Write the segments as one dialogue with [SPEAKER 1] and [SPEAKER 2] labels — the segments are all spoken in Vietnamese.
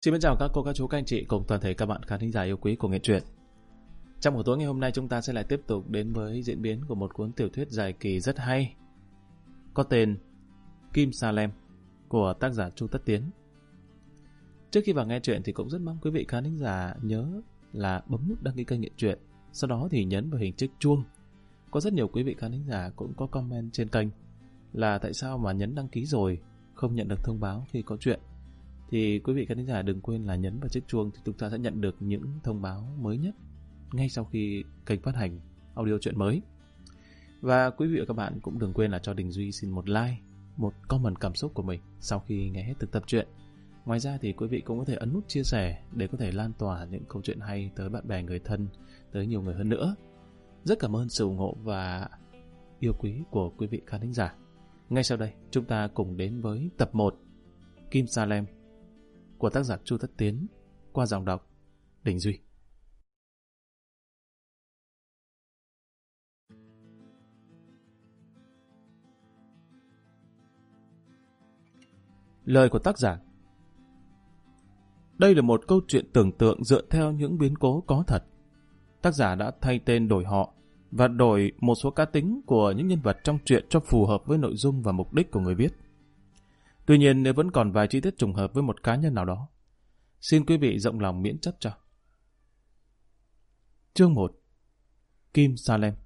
[SPEAKER 1] Xin chào các cô, các chú, các anh chị cùng toàn thể các bạn khán thính giả yêu quý của Nghệ Truyện. Trong buổi tối ngày hôm nay chúng ta sẽ lại tiếp tục đến với diễn biến của một cuốn tiểu thuyết dài kỳ rất hay có tên Kim Salem của tác giả Chu Tất Tiến. Trước khi vào nghe chuyện thì cũng rất mong quý vị khán thính giả nhớ là bấm nút đăng ký kênh Nghệ Truyện, sau đó thì nhấn vào hình chiếc chuông. Có rất nhiều quý vị khán thính giả cũng có comment trên kênh là tại sao mà nhấn đăng ký rồi không nhận được thông báo khi có chuyện. Thì quý vị khán thính giả đừng quên là nhấn vào chiếc chuông thì chúng ta sẽ nhận được những thông báo mới nhất ngay sau khi kênh phát hành audio chuyện mới. Và quý vị và các bạn cũng đừng quên là cho Đình Duy xin một like, một comment cảm xúc của mình sau khi nghe hết từng tập truyện. Ngoài ra thì quý vị cũng có thể ấn nút chia sẻ để có thể lan tỏa những câu chuyện hay tới bạn bè người thân, tới nhiều người hơn nữa. Rất cảm ơn sự ủng hộ và yêu quý của quý vị khán thính giả. Ngay sau đây chúng ta cùng đến với tập 1 Kim Salem của tác giả Chu Tất Tiến qua giọng đọc Đình Duy. Lời của tác giả. Đây là một câu chuyện tưởng tượng dựa theo những biến cố có thật. Tác giả đã thay tên đổi họ và đổi một số cá tính của những nhân vật trong truyện cho phù hợp với nội dung và mục đích của người viết. Tuy nhiên nếu vẫn còn vài chi tiết trùng hợp với một cá nhân nào đó, xin quý vị rộng lòng miễn chấp cho. Chương 1 Kim Salem.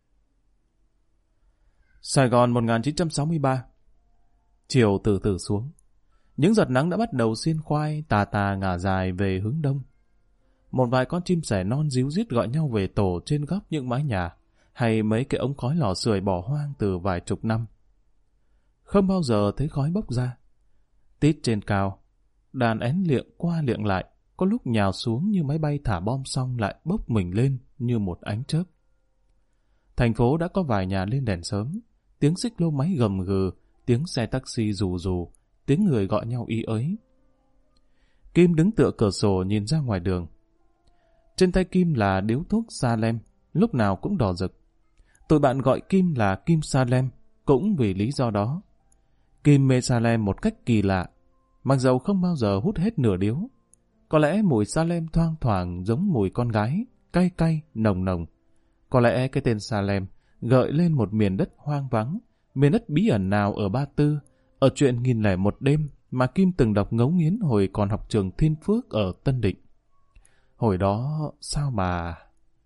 [SPEAKER 1] Sài Gòn 1963. Chiều từ từ xuống. Những giọt nắng đã bắt đầu xiên khoai tà tà ngả dài về hướng đông. Một vài con chim sẻ non ríu rít gọi nhau về tổ trên góc những mái nhà, hay mấy cái ống khói lò sưởi bỏ hoang từ vài chục năm. Không bao giờ thấy khói bốc ra. Tít trên cao, đàn én liệng qua liệng lại, có lúc nhào xuống như máy bay thả bom xong lại bốc mình lên như một ánh chớp. Thành phố đã có vài nhà lên đèn sớm, tiếng xích lô máy gầm gừ, tiếng xe taxi rù rù, tiếng người gọi nhau ý ới. Kim đứng tựa cửa sổ nhìn ra ngoài đường. Trên tay Kim là điếu thuốc Salem, lúc nào cũng đỏ rực. Tụi bạn gọi Kim là Kim Salem, cũng vì lý do đó. Kim mê Salem một cách kỳ lạ, mặc dầu không bao giờ hút hết nửa điếu. Có lẽ mùi Salem thoang thoảng giống mùi con gái, cay cay, nồng nồng. Có lẽ cái tên Salem gợi lên một miền đất hoang vắng, miền đất bí ẩn nào ở Ba Tư, ở chuyện 1001 đêm mà Kim từng đọc ngấu nghiến hồi còn học trường Thiên Phước ở Tân Định. Hồi đó sao mà...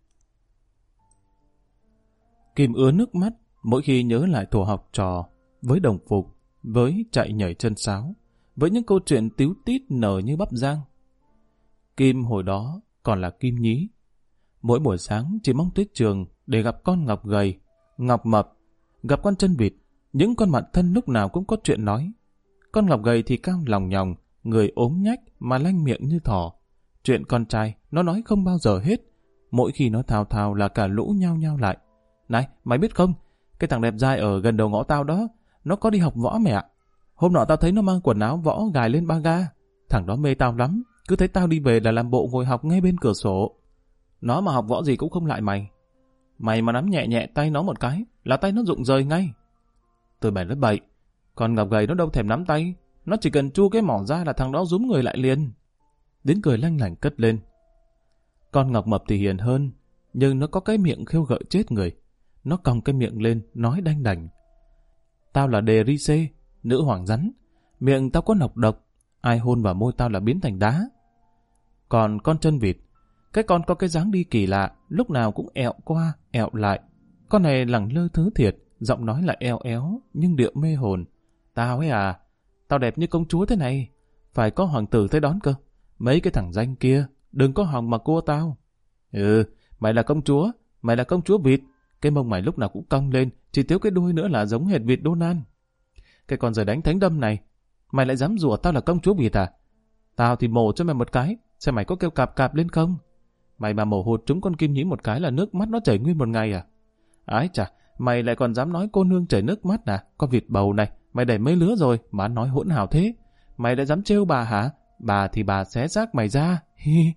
[SPEAKER 1] Kim ứa nước mắt mỗi khi nhớ lại thuở học trò, với đồng phục, với chạy nhảy chân sáo, với những câu chuyện tíu tít nở như bắp rang. Kim hồi đó còn là Kim nhí. Mỗi buổi sáng chỉ mong tới trường để gặp con Ngọc gầy, Ngọc mập, gặp con chân vịt, những con bạn thân lúc nào cũng có chuyện nói. Con Ngọc gầy thì cao lòng nhòng, người ốm nhách mà lanh miệng như thỏ. Chuyện con trai nó nói không bao giờ hết, mỗi khi nó thào thào là cả lũ nhao nhao lại. Này, mày biết không, cái thằng đẹp dai ở gần đầu ngõ tao đó, nó có đi học võ mẹ ạ. Hôm nọ tao thấy nó mang quần áo võ gài lên ba ga. Thằng đó mê tao lắm, cứ thấy tao đi về là làm bộ ngồi học ngay bên cửa sổ. Nó mà học võ gì cũng không lại mày. Mày mà nắm nhẹ nhẹ tay nó một cái là tay nó rụng rời ngay. Tôi bày rất bậy, còn Ngọc gầy nó đâu thèm nắm tay, nó chỉ cần chu cái mỏ ra là thằng đó rúm người lại liền. Đến cười lanh lảnh cất lên. Con Ngọc mập thì hiền hơn, nhưng nó có cái miệng khêu gợi chết người. Nó cong cái miệng lên, nói đanh đảnh. Tao là Đề Ri Xê, nữ hoàng rắn. Miệng tao có nọc độc, ai hôn vào môi tao là biến thành đá. Còn con chân vịt, cái con có cái dáng đi kỳ lạ, lúc nào cũng ẹo qua, ẹo lại. Con này lẳng lơ thứ thiệt, giọng nói lại eo éo, nhưng điệu mê hồn. Tao ấy à, tao đẹp như công chúa thế này, phải có hoàng tử tới đón cơ. Mấy cái thằng danh kia, đừng có hòng mà cua tao. Ừ, mày là công chúa vịt. Cái mông mày lúc nào cũng cong lên, chỉ thiếu cái đuôi nữa là giống hệt vịt Donald. Cái con giời đánh thánh đâm này, mày lại dám rủa tao là công chúa vịt à? Tao thì mổ cho mày một cái, xem mày có kêu cạp cạp lên không? Mày mà mổ hụt trúng con Kim nhí một cái là nước mắt nó chảy nguyên một ngày à? Ái chà, mày lại còn dám nói cô nương chảy nước mắt à? Con vịt bầu này, mày đẩy mấy lứa rồi mà nói hỗn hào thế? Mày lại dám trêu bà hả? Bà thì bà xé xác mày ra. Hi.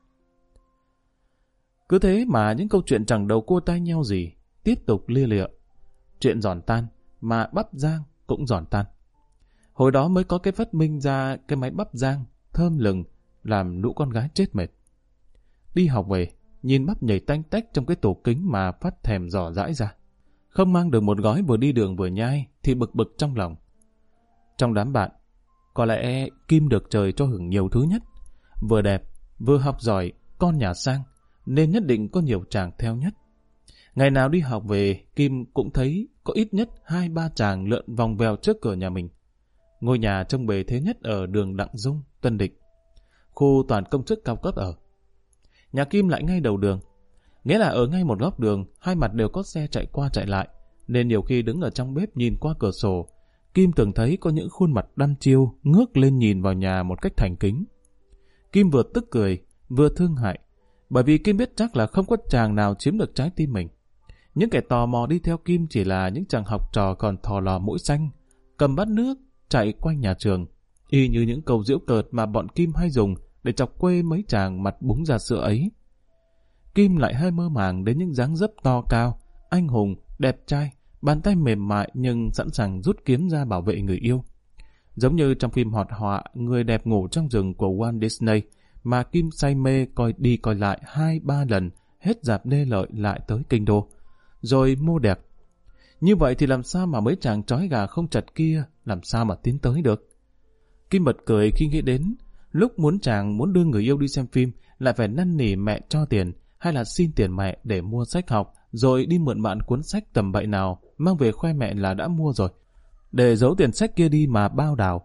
[SPEAKER 1] Cứ thế mà những câu chuyện chẳng đầu cua tai nheo gì tiếp tục lia lịa. Chuyện giòn tan mà bắp rang cũng giòn tan. Hồi đó mới có cái phát minh ra cái máy bắp rang thơm lừng, làm lũ con gái chết mệt. Đi học về, nhìn bắp nhảy tanh tách trong cái tủ kính mà phát thèm dò dãi ra. Không mang được một gói vừa đi đường vừa nhai thì bực bực trong lòng. Trong đám bạn, có lẽ Kim được trời cho hưởng nhiều thứ nhất. Vừa đẹp, vừa học giỏi, con nhà sang, nên nhất định có nhiều chàng theo nhất. Ngày nào đi học về, Kim cũng thấy có ít nhất 2-3 chàng lượn vòng vèo trước cửa nhà mình. Ngôi nhà trông bề thế nhất ở đường Đặng Dung, Tân Định, khu toàn công chức cao cấp ở. Nhà Kim lại ngay đầu đường, nghĩa là ở ngay một góc đường, hai mặt đều có xe chạy qua chạy lại, nên nhiều khi đứng ở trong bếp nhìn qua cửa sổ, Kim từng thấy có những khuôn mặt đăm chiêu ngước lên nhìn vào nhà một cách thành kính. Kim vừa tức cười, vừa thương hại, bởi vì Kim biết chắc là không có chàng nào chiếm được trái tim mình. Những kẻ tò mò đi theo Kim chỉ là những chàng học trò còn thò lò mũi xanh, cầm bát nước, chạy quanh nhà trường, y như những câu giễu cợt mà bọn Kim hay dùng để chọc quê mấy chàng mặt búng ra sữa ấy. Kim lại hơi mơ màng đến những dáng dấp to cao, anh hùng, đẹp trai, bàn tay mềm mại nhưng sẵn sàng rút kiếm ra bảo vệ người yêu. Giống như trong phim hoạt họa Người đẹp ngủ trong rừng của Walt Disney mà Kim say mê coi đi coi lại 2-3 lần, hết dạp Lê Lợi lại tới Kinh Đô, rồi mua đẹp. Như vậy thì làm sao mà mấy chàng trói gà không chặt kia làm sao mà tiến tới được. Kim bật cười khi nghĩ đến lúc chàng muốn đưa người yêu đi xem phim lại phải năn nỉ mẹ cho tiền hay là xin tiền mẹ để mua sách học, rồi đi mượn bạn cuốn sách tầm bậy nào mang về khoe mẹ là đã mua rồi, để giấu tiền sách kia đi mà bao đào.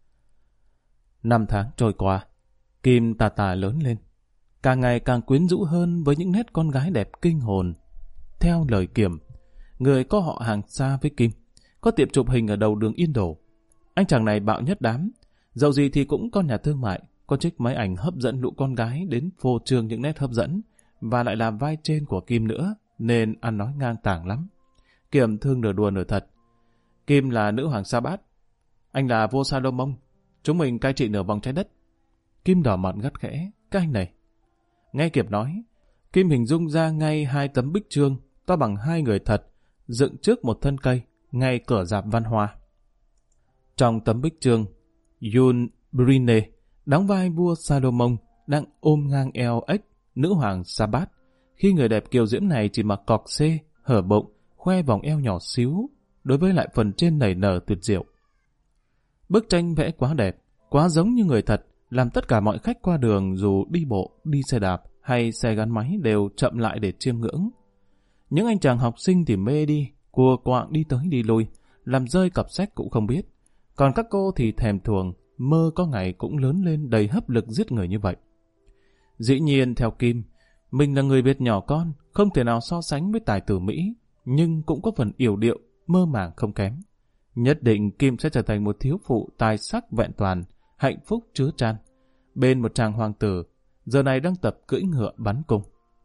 [SPEAKER 1] 5 tháng trôi qua, Kim tà tà lớn lên, càng ngày càng quyến rũ hơn với những nét con gái đẹp kinh hồn. Theo lời Kiểm, người có họ hàng xa với Kim, có tiệm chụp hình ở đầu đường Yên Đổ. Anh chàng này bạo nhất đám, dầu gì thì cũng con nhà thương mại, có trích máy ảnh hấp dẫn lũ con gái đến phô trương những nét hấp dẫn, và lại là vai trên của Kim nữa, nên ăn nói ngang tàng lắm. Kiểm thương nửa đùa nửa thật. Kim là nữ hoàng Sa Bát, anh là vua Salomon, chúng mình cai trị nửa vòng trái đất. Kim đỏ mặt gắt khẽ, cái anh này. Nghe Kiểm nói, Kim hình dung ra ngay 2 tấm bích chương to bằng 2 người thật, dựng trước một thân cây, ngay cửa rạp văn hoa. Trong tấm bích chương, Yun Brine đóng vai vua Salomon đang ôm ngang eo ếch nữ hoàng Sa Bát, khi người đẹp kiều diễm này chỉ mặc cọc xê, hở bụng, khoe vòng eo nhỏ xíu, đối với lại phần trên nảy nở tuyệt diệu. Bức tranh vẽ quá đẹp, quá giống như người thật, làm tất cả mọi khách qua đường dù đi bộ, đi xe đạp hay xe gắn máy đều chậm lại để chiêm ngưỡng. Những anh chàng học sinh thì mê đi, cua quạng đi tới đi lui, làm rơi cặp sách cũng không biết. Còn các cô thì thèm thuồng, mơ có ngày cũng lớn lên đầy hấp lực giết người như vậy. Dĩ nhiên theo Kim, mình là người Việt nhỏ con, không thể nào so sánh với tài tử Mỹ, nhưng cũng có phần yểu điệu, mơ màng không kém. Nhất định Kim sẽ trở thành một thiếu phụ tài sắc vẹn toàn, hạnh phúc chứa chan, bên một chàng hoàng tử, giờ này đang tập cưỡi ngựa bắn cung.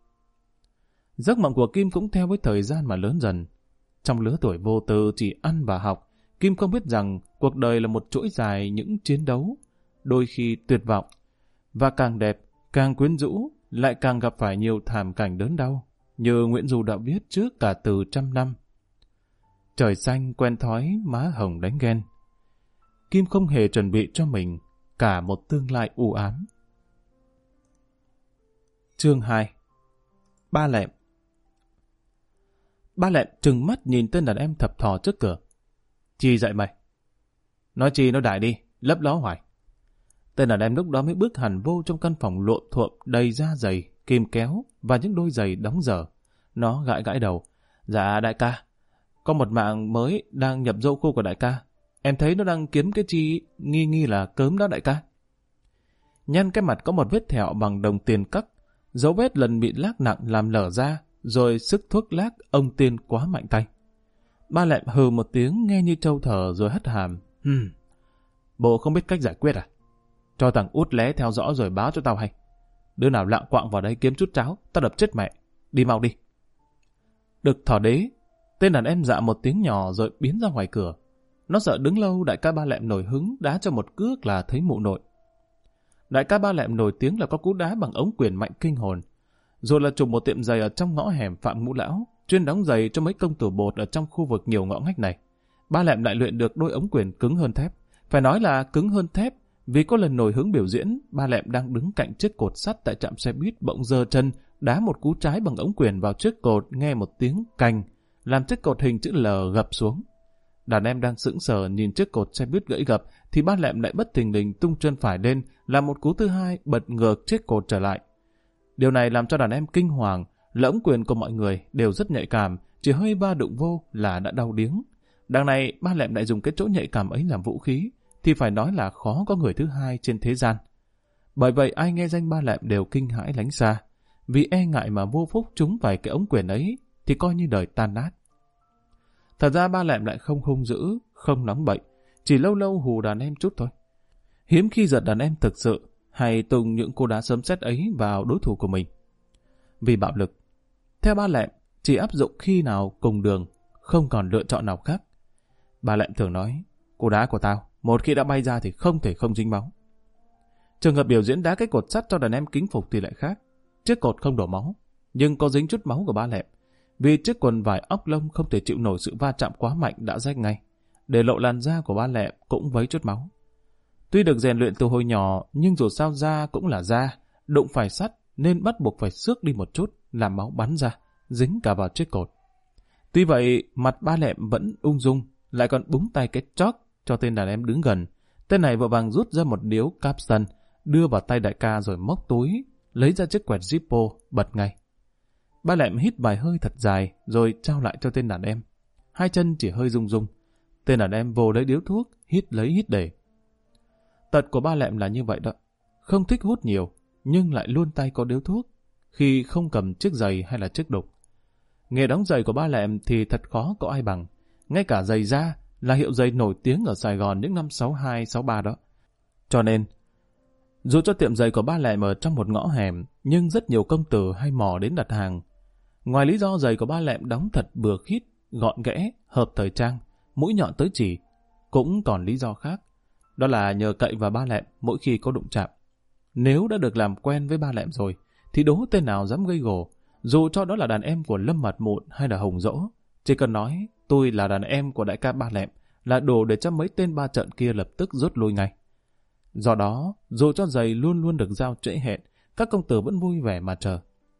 [SPEAKER 1] Giấc mộng của Kim cũng theo với thời gian mà lớn dần. Trong lứa tuổi vô tư chỉ ăn và học, Kim không biết rằng cuộc đời là một chuỗi dài những chiến đấu, đôi khi tuyệt vọng, và càng đẹp, càng quyến rũ, lại càng gặp phải nhiều thảm cảnh đớn đau, như Nguyễn Du đã viết trước cả từ 100 năm. Trời xanh quen thói, má hồng đánh ghen. Kim không hề chuẩn bị cho mình cả một tương lai u ám. Chương 2. Ba Lẹm. Ba Lẹm trừng mắt nhìn tên đàn em thập thò trước cửa. Chi dậy mày? Nói chi nó đại đi, lấp ló hoài. Tên đàn em lúc đó mới bước hẳn vô trong căn phòng lộn thuộm đầy da giày, kìm kéo và những đôi giày đóng dở. Nó gãi gãi đầu. Dạ đại ca, có một mạng mới đang nhập dâu khu của đại ca. Em thấy nó đang kiếm cái chi nghi là cớm đó đại ca. Nhăn cái mặt có một vết thẹo bằng đồng tiền cắt, dấu vết lần bị lác nặng làm lở ra, rồi sức thuốc lác ông tiên quá mạnh tay. Ba Lẹm hừ một tiếng nghe như trâu thở rồi hất hàm. Bộ không biết cách giải quyết à? Cho thằng út lé theo dõi rồi báo cho tao hay. Đứa nào lạng quạng vào đây kiếm chút cháo, tao đập chết mẹ. Đi mau đi. Được thỏ đế, tên đàn em dạ một tiếng nhỏ rồi biến ra ngoài cửa. Nó sợ đứng lâu đại ca Ba Lẹm nổi hứng đá cho một cước là thấy mụ nội. Đại ca Ba Lẹm nổi tiếng là có cú đá bằng ống quyền mạnh kinh hồn. Rồi là trùng một tiệm giày ở trong ngõ hẻm Phạm Ngũ Lão, chuyên đóng giày cho mấy công tử bột ở trong khu vực nhiều ngõ ngách này. Ba Lẹm lại luyện được đôi ống quyền cứng hơn thép. Phải nói là cứng hơn thép, Vì có lần nổi hứng biểu diễn, ba Lẹm đang đứng cạnh chiếc cột sắt tại trạm xe buýt bỗng giơ chân, đá một cú trái bằng ống quyền vào chiếc cột, nghe một tiếng cành, làm chiếc cột hình chữ L gập xuống. Đàn em đang sững sờ nhìn chiếc cột xe buýt gãy gập, thì ba Lẹm lại bất thình lình tung chân phải lên, làm một cú thứ hai bật ngược chiếc cột trở lại. Điều này làm cho đàn em kinh hoàng, ống quyền của mọi người đều rất nhạy cảm, chỉ hơi va đụng vô là đã đau điếng. Đằng này ba Lẹm lại dùng cái chỗ nhạy cảm ấy làm vũ khí, thì phải nói là khó có người thứ hai trên thế gian. Bởi vậy ai nghe danh ba Lẹm đều kinh hãi lánh xa, vì e ngại mà vô phúc trúng phải cái ống quyền ấy thì coi như đời tan nát. Thật ra ba Lẹm lại không hung dữ, không nóng bệnh, chỉ lâu lâu hù đàn em chút thôi. Hiếm khi giật đàn em thực sự, hay tung những cú đá sấm sét ấy vào đối thủ của mình. Vì bạo lực, theo ba Lẹm chỉ áp dụng khi nào cùng đường, không còn lựa chọn nào khác. Ba Lẹm thường nói, cú đá của tao, một khi đã bay ra thì không thể không dính máu. Trường hợp biểu diễn đá cái cột sắt cho đàn em kính phục thì lại khác. Chiếc cột không đổ máu, nhưng có dính chút máu của ba Lẹm. Vì chiếc quần vải óc lông không thể chịu nổi sự va chạm quá mạnh đã rách ngay. Để lộ làn da của ba Lẹm cũng vấy chút máu. Tuy được rèn luyện từ hồi nhỏ, nhưng dù sao da cũng là da, đụng phải sắt nên bắt buộc phải xước đi một chút, làm máu bắn ra, dính cả vào chiếc cột. Tuy vậy, mặt ba Lẹm vẫn ung dung, lại còn búng tay cái chót cho tên đàn em đứng gần. Tên này vội vàng rút ra một điếu capstan, đưa vào tay đại ca rồi móc túi, lấy ra chiếc quẹt Zippo, bật ngay. Ba Lẹm hít vài hơi thật dài, rồi trao lại cho tên đàn em. Hai chân chỉ hơi rung rung. Tên đàn em vồ lấy điếu thuốc, hít lấy hít để. Tật của ba Lẹm là như vậy đó. Không thích hút nhiều, nhưng lại luôn tay có điếu thuốc, khi không cầm chiếc giày hay là chiếc đục. Nghề đóng giày của ba Lẹm thì thật khó có ai bằng. Ngay cả giày da là hiệu giày nổi tiếng ở Sài Gòn những năm 62, 63 đó. Cho nên, dù cho tiệm giày của ba Lẹm ở trong một ngõ hẻm, nhưng rất nhiều công tử hay mò đến đặt hàng. Ngoài lý do giày của ba Lẹm đóng thật bừa khít, gọn ghẽ, hợp thời trang, mũi nhọn tới chỉ, cũng còn lý do khác. Đó là nhờ cậy vào ba Lẹm mỗi khi có đụng chạm. Nếu đã được làm quen với ba Lẹm rồi, thì đố tên nào dám gây gổ, dù cho đó là đàn em của Lâm Mặt Mụn hay là Hùng Dỗ. Chỉ cần nói, tôi là đàn em của đại ca ba Lẹm, là đủ để cho mấy tên ba trận kia lập tức rút lui ngay. Do đó, dù cho giày luôn luôn được giao trễ hẹn, các công tử vẫn vui vẻ mà chờ.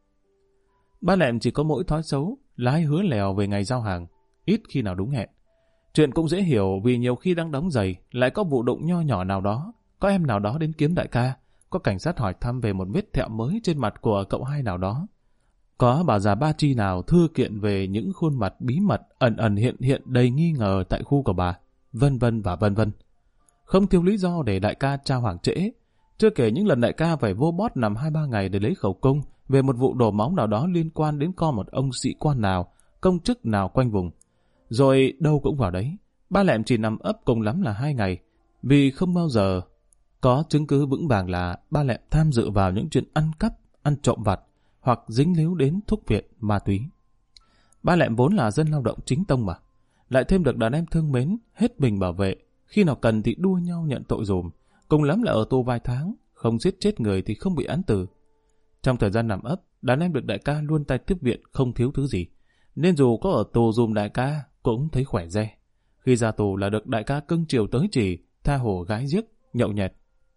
[SPEAKER 1] Ba Lẹm chỉ có mỗi thói xấu là hay hứa lèo về ngày giao hàng, ít khi nào đúng hẹn. Chuyện cũng dễ hiểu vì nhiều khi đang đóng giày, lại có vụ đụng nho nhỏ nào đó, có em nào đó đến kiếm đại ca, có cảnh sát hỏi thăm về một vết thẹo mới trên mặt của cậu hai nào đó. Có bà già Ba Chi nào thư kiện về những khuôn mặt bí mật ẩn ẩn hiện hiện đầy nghi ngờ tại khu của bà, vân vân và vân vân. Không thiếu lý do để đại ca trao hàng trễ. Chưa kể những lần đại ca phải vô bót nằm 2-3 ngày để lấy khẩu cung về một vụ đổ máu nào đó liên quan đến con một ông sĩ quan nào, công chức nào quanh vùng. Rồi đâu cũng vào đấy. Ba Lẹm chỉ nằm ấp cùng lắm là 2 ngày, vì không bao giờ có chứng cứ vững vàng là ba Lẹm tham dự vào những chuyện ăn cắp, ăn trộm vặt hoặc dính líu đến thuốc viện, ma túy. Ba Lẹm vốn là dân lao động chính tông mà, lại thêm được đàn em thương mến, hết mình bảo vệ, khi nào cần thì đua nhau nhận tội dùm, cùng lắm là ở tù vài tháng, không giết chết người thì không bị án tử. Trong thời gian nằm ấp, đàn em được đại ca luôn tay tiếp viện không thiếu thứ gì, nên dù có ở tù dùm đại ca cũng thấy khỏe re. Khi ra tù là được đại ca cưng chiều tới chỉ, tha hồ gái giếc, nhậu nhẹt.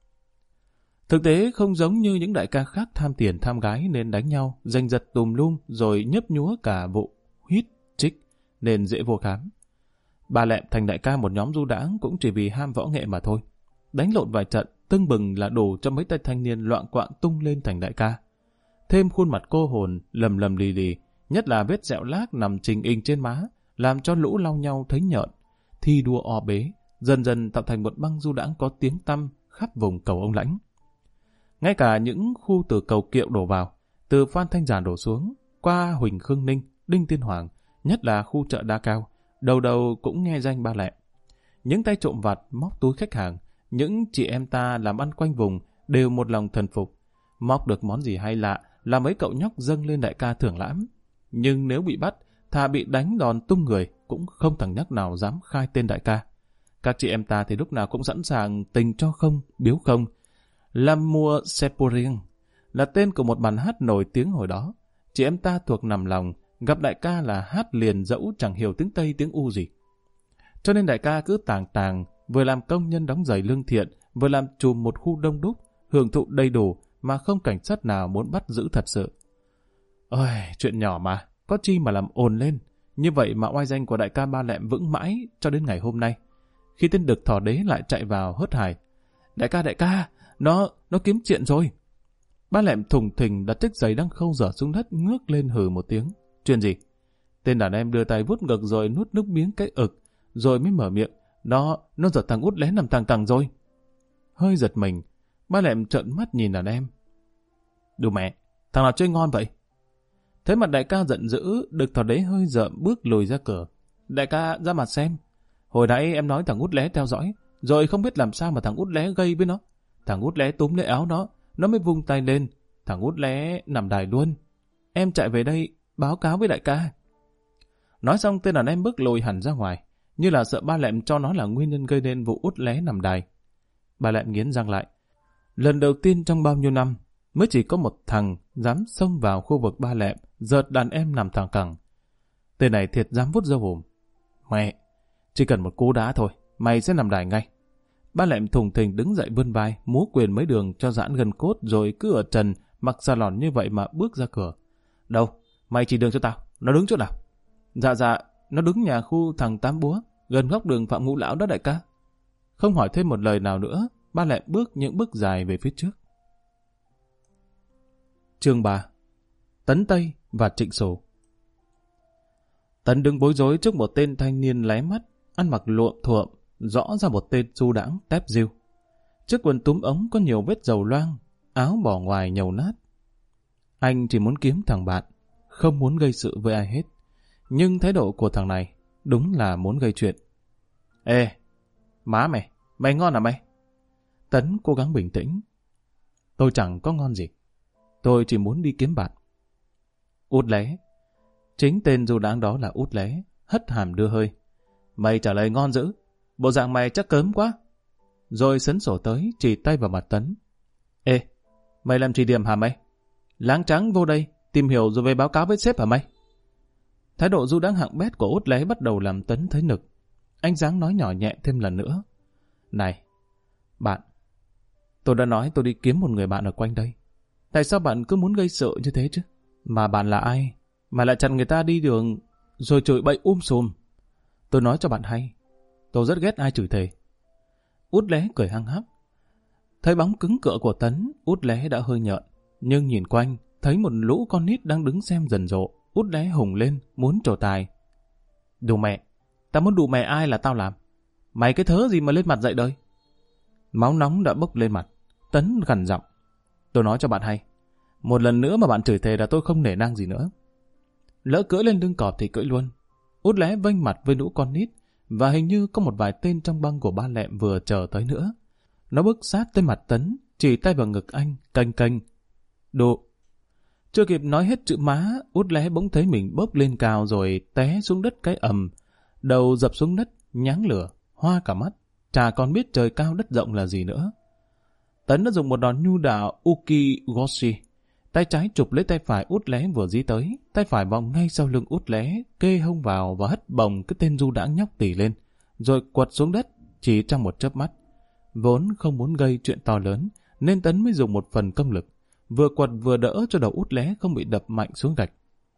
[SPEAKER 1] Thực tế không giống như những đại ca khác tham tiền tham gái nên đánh nhau, giành giật tùm lum rồi nhấp nhúa cả vụ hít, trích, nên dễ vô khám. Ba Lẹm thành đại ca một nhóm du đãng cũng chỉ vì ham võ nghệ mà thôi. Đánh lộn vài trận, tưng bừng là đủ cho mấy tay thanh niên loạng quạng tung lên thành đại ca. Thêm khuôn mặt cô hồn, lầm lầm lì lì, nhất là vết sẹo lác nằm trình hình trên má, làm cho lũ lau nhau thấy nhợn. Thi đua o bế, dần dần tạo thành một băng du đãng có tiếng tăm khắp vùng cầu Ông Lãnh. Ngay cả những khu từ cầu Kiệu đổ vào, từ Phan Thanh Giản đổ xuống, qua Huỳnh Khương Ninh, Đinh Tiên Hoàng, nhất là khu chợ Đa Cao, đầu đầu cũng nghe danh ba Lẹm. Những tay trộm vặt móc túi khách hàng, những chị em ta làm ăn quanh vùng đều một lòng thần phục. Móc được món gì hay lạ là mấy cậu nhóc dâng lên đại ca thưởng lãm. Nhưng nếu bị bắt, thà bị đánh đòn tung người cũng không thằng nhóc nào dám khai tên đại ca. Các chị em ta thì lúc nào cũng sẵn sàng tình cho không, biếu không. L'amour c'est pour rien là tên của một bài hát nổi tiếng hồi đó. Chị em ta thuộc nằm lòng, gặp đại ca là hát liền dẫu chẳng hiểu tiếng Tây tiếng U gì. Cho nên đại ca cứ tàng tàng, vừa làm công nhân đóng giày lương thiện, vừa làm trùm một khu đông đúc, hưởng thụ đầy đủ mà không cảnh sát nào muốn bắt giữ thật sự. Ôi, chuyện nhỏ mà, có chi mà làm ồn lên. Như vậy mà oai danh của đại ca Ba Lẹm vững mãi cho đến ngày hôm nay. Khi tên Đực Thỏ Đế lại chạy vào hớt hải. Đại ca, nó kiếm chuyện rồi. Ba Lẹm thùng thình đặt chiếc giày đang khâu dở xuống đất, ngước lên hừ một tiếng. Chuyện gì? Tên đàn em đưa tay vuốt ngực rồi nuốt nước miếng cái ực, rồi mới mở miệng. Nó giật thằng Út Lé nằm tàng rồi. Hơi giật mình, Ba Lẹm trợn mắt nhìn đàn em. Đù mẹ, thằng nào chơi ngon vậy? Thấy mặt đại ca giận dữ, Đực Thỏ Đế hơi rợm bước lùi ra cửa. Đại ca ra mặt xem. Hồi nãy em nói thằng Út Lé theo dõi, rồi không biết làm sao mà thằng Út Lé gây với nó. Thằng Út Lé túm lấy áo nó mới vung tay lên. Thằng Út Lé nằm đài luôn. Em chạy về đây báo cáo với đại ca. Nói xong tên đàn em bước lùi hẳn ra ngoài, như là sợ Ba Lẹm cho nó là nguyên nhân gây nên vụ Út Lé nằm đài. Ba Lẹm nghiến răng lại. Lần đầu tiên trong bao nhiêu năm mới chỉ có một thằng dám xông vào khu vực Ba Lẹm giật đàn em nằm thẳng cẳng. Tên này thiệt dám vút râu hùm. Mẹ, chỉ cần một cú đá thôi, mày sẽ nằm đài ngay. Ba Lẹm thùng thình đứng dậy vươn vai, múa quyền mấy đường cho giãn gân cốt, rồi cứ ở trần mặc xà lòn như vậy mà bước ra cửa. Đâu, mày chỉ đường cho tao, nó đứng chỗ nào? Dạ, nó đứng nhà khu thằng Tám Búa, gần góc đường Phạm Ngũ Lão đó đại ca. Không hỏi thêm một lời nào nữa, Ba Lẹm bước những bước dài về phía trước. Chương 3. Tấn Tây và Trịnh Sổ. Tấn đứng bối rối trước một tên thanh niên lé mắt, ăn mặc luộm thuộm, rõ ra một tên du đãng tép diêu. Chiếc quần túm ống có nhiều vết dầu loang, áo bỏ ngoài nhầu nát. Anh chỉ muốn kiếm thằng bạn, không muốn gây sự với ai hết. Nhưng thái độ của thằng này đúng là muốn gây chuyện. Ê, má mày ngon à mày? Tấn cố gắng bình tĩnh. Tôi chẳng có ngon gì. Tôi chỉ muốn đi kiếm bạn. Út Lé. Chính tên du đãng đó là Út Lé, hất hàm đưa hơi. Mày trả lời ngon dữ. Bộ dạng mày chắc cớm quá. Rồi sấn sổ tới, chỉ tay vào mặt Tấn. Ê, mày làm chỉ điểm hả mày? Láng trắng vô đây, tìm hiểu rồi về báo cáo với sếp hả mày? Thái độ du đãng hạng bét của Út Lé bắt đầu làm Tấn thấy nực. Anh dáng nói nhỏ nhẹ thêm lần nữa. Này, bạn, tôi đã nói tôi đi kiếm một người bạn ở quanh đây. Tại sao bạn cứ muốn gây sự như thế chứ? Mà bạn là ai? Mà lại chặn người ta đi đường rồi chửi bậy sùm. Tôi nói cho bạn hay, tôi rất ghét ai chửi thề. Út Lé cười hăng hắc. Thấy bóng cứng cựa của Tấn, Út Lé đã hơi nhợn. Nhưng nhìn quanh, thấy một lũ con nít đang đứng xem rần rộ. Út Lé hùng lên, muốn trổ tài. Đù mẹ, tao muốn đù mẹ ai là tao làm. Mày cái thớ gì mà lên mặt dậy đời? Máu nóng đã bốc lên mặt. Tấn gằn giọng. Tôi nói cho bạn hay, một lần nữa mà bạn chửi thề là tôi không nể nang gì nữa. Lỡ cưỡi lên lưng cọp thì cưỡi luôn. Út Lé vênh mặt với lũ con nít, và hình như có một vài tên trong băng của Ba Lẹm vừa chờ tới nữa. Nó bước sát tới mặt Tấn, chỉ tay vào ngực anh, canh. Độ. Chưa kịp nói hết chữ má, Út Lé bỗng thấy mình bốc lên cao rồi té xuống đất cái ầm. Đầu dập xuống đất, nháng lửa, hoa cả mắt. Chả còn biết trời cao đất rộng là gì nữa. Tấn đã dùng một đòn nhu đạo Ukigoshi. Tay trái chụp lấy tay phải Út Lé vừa dí tới, tay phải vòng ngay sau lưng Út Lé, kê hông vào và hất bồng cái tên du đãng nhóc tỉ lên, rồi quật xuống đất chỉ trong một chớp mắt. Vốn không muốn gây chuyện to lớn, nên Tấn mới dùng một phần công lực, vừa quật vừa đỡ cho đầu Út Lé không bị đập mạnh xuống gạch.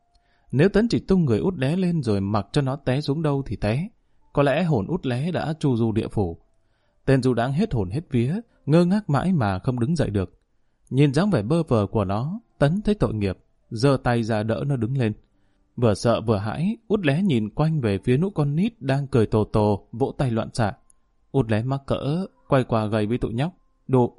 [SPEAKER 1] Nếu Tấn chỉ tung người Út Lé lên rồi mặc cho nó té xuống đâu thì té, có lẽ hồn Út Lé đã chu du địa phủ. Tên du đãng hết hồn hết vía, ngơ ngác mãi mà không đứng dậy được. Nhìn dáng vẻ bơ vờ của nó, Tấn thấy tội nghiệp, giơ tay ra đỡ nó đứng lên. Vừa sợ vừa hãi, Út Lé nhìn quanh về phía lũ con nít đang cười tồ tồ, vỗ tay loạn xạ. Út Lé mắc cỡ, quay qua gầy với tụi nhóc. Độ.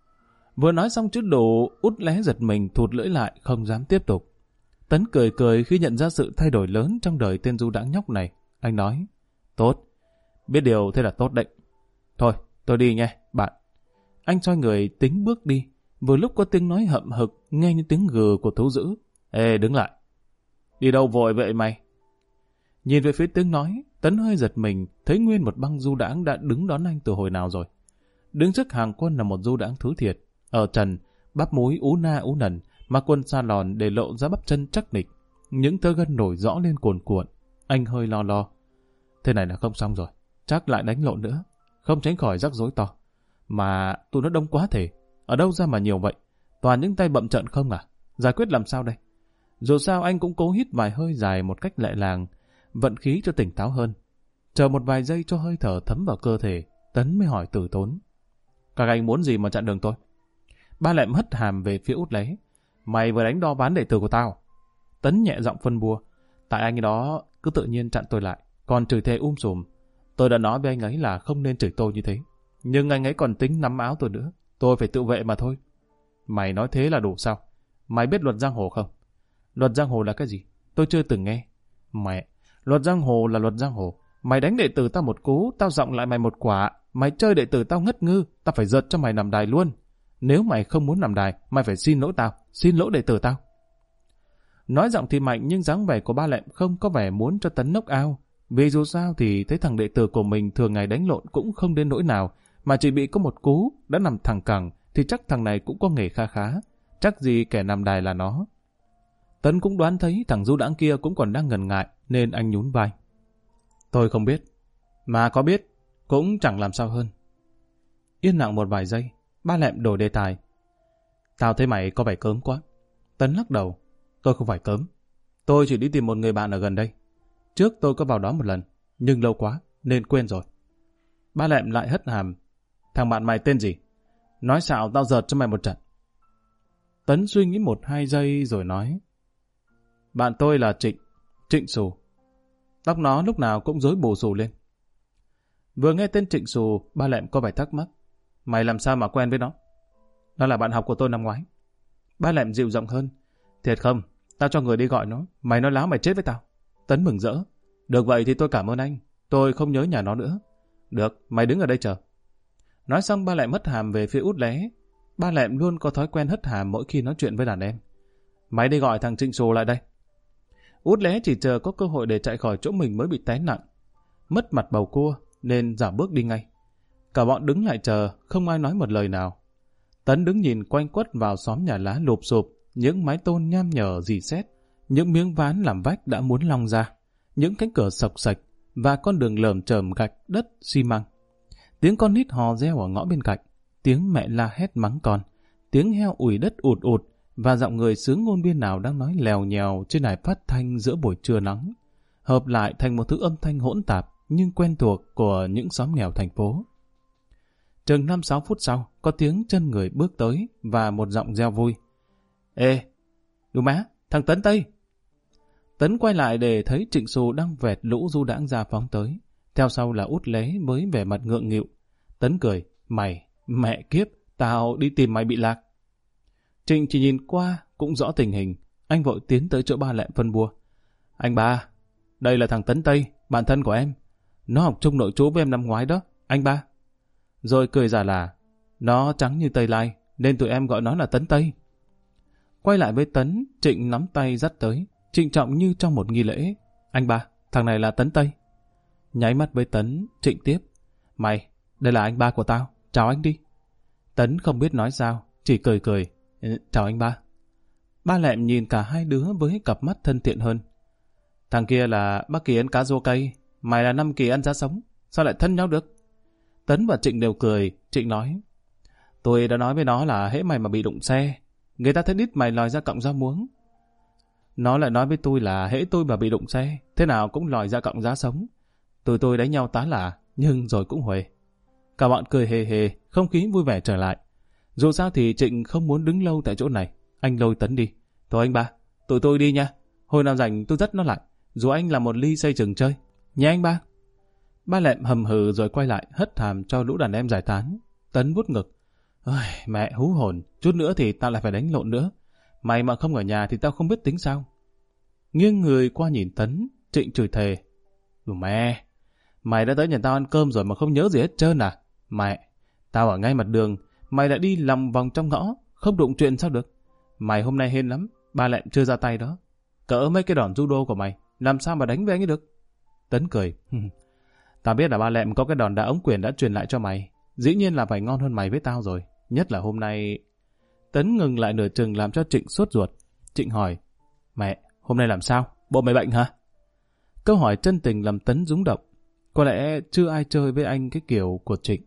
[SPEAKER 1] Vừa nói xong chữ độ, Út Lé giật mình thụt lưỡi lại, không dám tiếp tục. Tấn cười khi nhận ra sự thay đổi lớn trong đời tên du đãng nhóc này. Anh nói, tốt, biết điều thế là tốt đấy. Thôi, tôi đi nha, bạn. Anh xoay người tính bước đi, vừa lúc có tiếng nói hậm hực, nghe như tiếng gừ của thú dữ. Ê, đứng lại. Đi đâu vội vậy mày? Nhìn về phía tiếng nói, Tấn hơi giật mình, thấy nguyên một băng du đãng đã đứng đón anh từ hồi nào rồi. Đứng trước hàng quân là một du đãng thứ thiệt, ở trần, bắp múi ú na ú nần, mặc quần sa lòn để lộ ra bắp chân chắc nịch, những tơ gân nổi rõ lên cuồn cuộn. Anh hơi lo. Thế này là không xong rồi, chắc lại đánh lộn nữa, không tránh khỏi rắc rối to. Mà tụi nó đông quá thể. Ở đâu ra mà nhiều vậy? Toàn những tay bậm trợn không à? Giải quyết làm sao đây? Dù sao anh cũng cố hít vài hơi dài một cách lẹ làng, vận khí cho tỉnh táo hơn. Chờ một vài giây cho hơi thở thấm vào cơ thể, Tấn mới hỏi từ tốn. Các anh muốn gì mà chặn đường tôi? Ba Lẹm hất hàm về phía Út Lé. Mày vừa đánh đo ván đệ tử của tao. Tấn nhẹ giọng phân bua. Tại anh đó cứ tự nhiên chặn tôi lại, còn chửi thề sùm. Tôi đã nói với anh ấy là không nên chửi tôi như thế. Nhưng anh ấy còn tính nắm áo tôi nữa. Tôi phải tự vệ mà thôi. Mày nói thế là đủ sao? Mày biết luật giang hồ không? Luật giang hồ là cái gì? Tôi chưa từng nghe. Mẹ, luật giang hồ là luật giang hồ. Mày đánh đệ tử tao một cú, tao giọng lại mày một quả. Mày chơi đệ tử tao ngất ngư, tao phải giật cho mày nằm đài luôn. Nếu mày không muốn nằm đài, mày phải xin lỗi tao, xin lỗi đệ tử tao. Nói giọng thì mạnh nhưng dáng vẻ của Ba Lẹm không có vẻ muốn cho Tấn knock out. Vì dù sao thì thấy thằng đệ tử của mình thường ngày đánh lộn cũng không đến nỗi nào, mà chỉ bị có một cú, đã nằm thẳng cẳng, thì chắc thằng này cũng có nghề kha khá. Chắc gì kẻ nằm đài là nó. Tấn cũng đoán thấy thằng du đãng kia cũng còn đang ngần ngại, nên anh nhún vai. Tôi không biết. Mà có biết, cũng chẳng làm sao hơn. Yên lặng một vài giây, Ba Lẹm đổi đề tài. Tao thấy mày có vẻ cớm quá. Tấn lắc đầu. Tôi không phải cớm. Tôi chỉ đi tìm một người bạn ở gần đây. Trước tôi có vào đó một lần, nhưng lâu quá, nên quên rồi. Ba Lẹm lại hất hàm. Thằng bạn mày tên gì? Nói xạo tao giật cho mày một trận. Tấn suy nghĩ 1-2 giây rồi nói. Bạn tôi là Trịnh Xù. Tóc nó lúc nào cũng rối bù xù lên. Vừa nghe tên Trịnh Xù, Ba Lẹm có vẻ thắc mắc. Mày làm sao mà quen với nó? Nó là bạn học của tôi năm ngoái. Ba Lẹm dịu giọng hơn. Thiệt không? Tao cho người đi gọi nó. Mày nói láo mày chết với tao. Tấn mừng rỡ. Được vậy thì tôi cảm ơn anh. Tôi không nhớ nhà nó nữa. Được, mày đứng ở đây chờ. Nói xong Ba Lẹm hất hàm về phía Út Lé. Ba Lẹm luôn có thói quen hất hàm mỗi khi nói chuyện với đàn em. Mày đi gọi thằng Trịnh Xù lại đây. Út Lé chỉ chờ có cơ hội để chạy khỏi chỗ mình mới bị té nặng. Mất mặt bầu cua nên giảm bước đi ngay. Cả bọn đứng lại chờ, không ai nói một lời nào. Tấn đứng nhìn quanh quất vào xóm nhà lá lụp xụp, những mái tôn nham nhở rỉ sét, những miếng ván làm vách đã muốn long ra, những cánh cửa sộc sạch và con đường lởm chởm gạch đất xi măng. Tiếng con nít hò reo ở ngõ bên cạnh, tiếng mẹ la hét mắng con, tiếng heo ủi đất ụt ụt và giọng người xứ ngôn biên nào đang nói lèo nhèo trên đài phát thanh giữa buổi trưa nắng, hợp lại thành một thứ âm thanh hỗn tạp nhưng quen thuộc của những xóm nghèo thành phố. Chừng 5-6 phút sau, có tiếng chân người bước tới và một giọng reo vui. Ê, đù má, thằng Tấn Tây. Tấn quay lại để thấy Trịnh Xù đang vẹt lũ du đãng ra phóng tới. Theo sau là Út Lé với vẻ mặt ngượng nghịu. Tấn cười, mày, mẹ kiếp, tao đi tìm mày bị lạc. Trịnh chỉ nhìn qua cũng rõ tình hình, anh vội tiến tới chỗ Ba Lẹm phân bua. Anh ba, đây là thằng Tấn Tây, bạn thân của em. Nó học chung nội trú với em năm ngoái đó, anh ba. Rồi cười giả là, nó trắng như Tây Lai, nên tụi em gọi nó là Tấn Tây. Quay lại với Tấn, Trịnh nắm tay dắt tới, trịnh trọng như trong một nghi lễ. Anh ba, thằng này là Tấn Tây. Nháy mắt với Tấn, Trịnh tiếp. Mày, đây là anh ba của tao, chào anh đi. Tấn không biết nói sao, chỉ cười cười. Chào anh ba. Ba Lẹm nhìn cả hai đứa với cặp mắt thân thiện hơn. Thằng kia là bác Kỳ ăn cá rô cây, mày là Năm Kỳ ăn giá sống, sao lại thân nhau được? Tấn và Trịnh đều cười, Trịnh nói. Tôi đã nói với nó là hễ mày mà bị đụng xe, người ta thấy đít mày lòi ra cọng giá muống. Nó lại nói với tôi là hễ tôi mà bị đụng xe, thế nào cũng lòi ra cọng giá sống. Tụi tôi đánh nhau tá là, nhưng rồi cũng huề. Cả bọn cười hề hề, không khí vui vẻ trở lại. Dù sao thì Trịnh không muốn đứng lâu tại chỗ này. Anh lôi Tấn đi. Thôi anh ba, tụi tôi đi nha. Hồi nào rảnh tôi dắt nó lại. Dù anh làm một ly xây chừng chơi. Nha anh ba. Ba Lẹm hầm hừ rồi quay lại hất hàm cho lũ đàn em giải tán. Tấn vuốt ngực. Ôi, mẹ hú hồn, chút nữa thì tao lại phải đánh lộn nữa. Mày mà không ở nhà thì tao không biết tính sao. Nghiêng người qua nhìn Tấn, Trịnh chửi thề. Đồ mẹ, mày đã tới nhà tao ăn cơm rồi mà không nhớ gì hết trơn à? Mẹ, tao ở ngay mặt đường, mày đã đi lòng vòng trong ngõ, không đụng chuyện sao được? Mày hôm nay hên lắm, Ba Lẹm chưa ra tay đó. Cỡ mấy cái đòn judo của mày, làm sao mà đánh với anh ấy được? Tấn cười. Tao biết là Ba Lẹm có cái đòn đá ống quyền đã truyền lại cho mày. Dĩ nhiên là phải ngon hơn mày với tao rồi. Nhất là hôm nay... Tấn ngừng lại nửa chừng làm cho Trịnh sốt ruột. Trịnh hỏi. Mẹ, hôm nay làm sao? Bộ mày bệnh hả? Câu hỏi chân tình làm Tấn rúng động. Có lẽ chưa ai chơi với anh cái kiểu của Trịnh.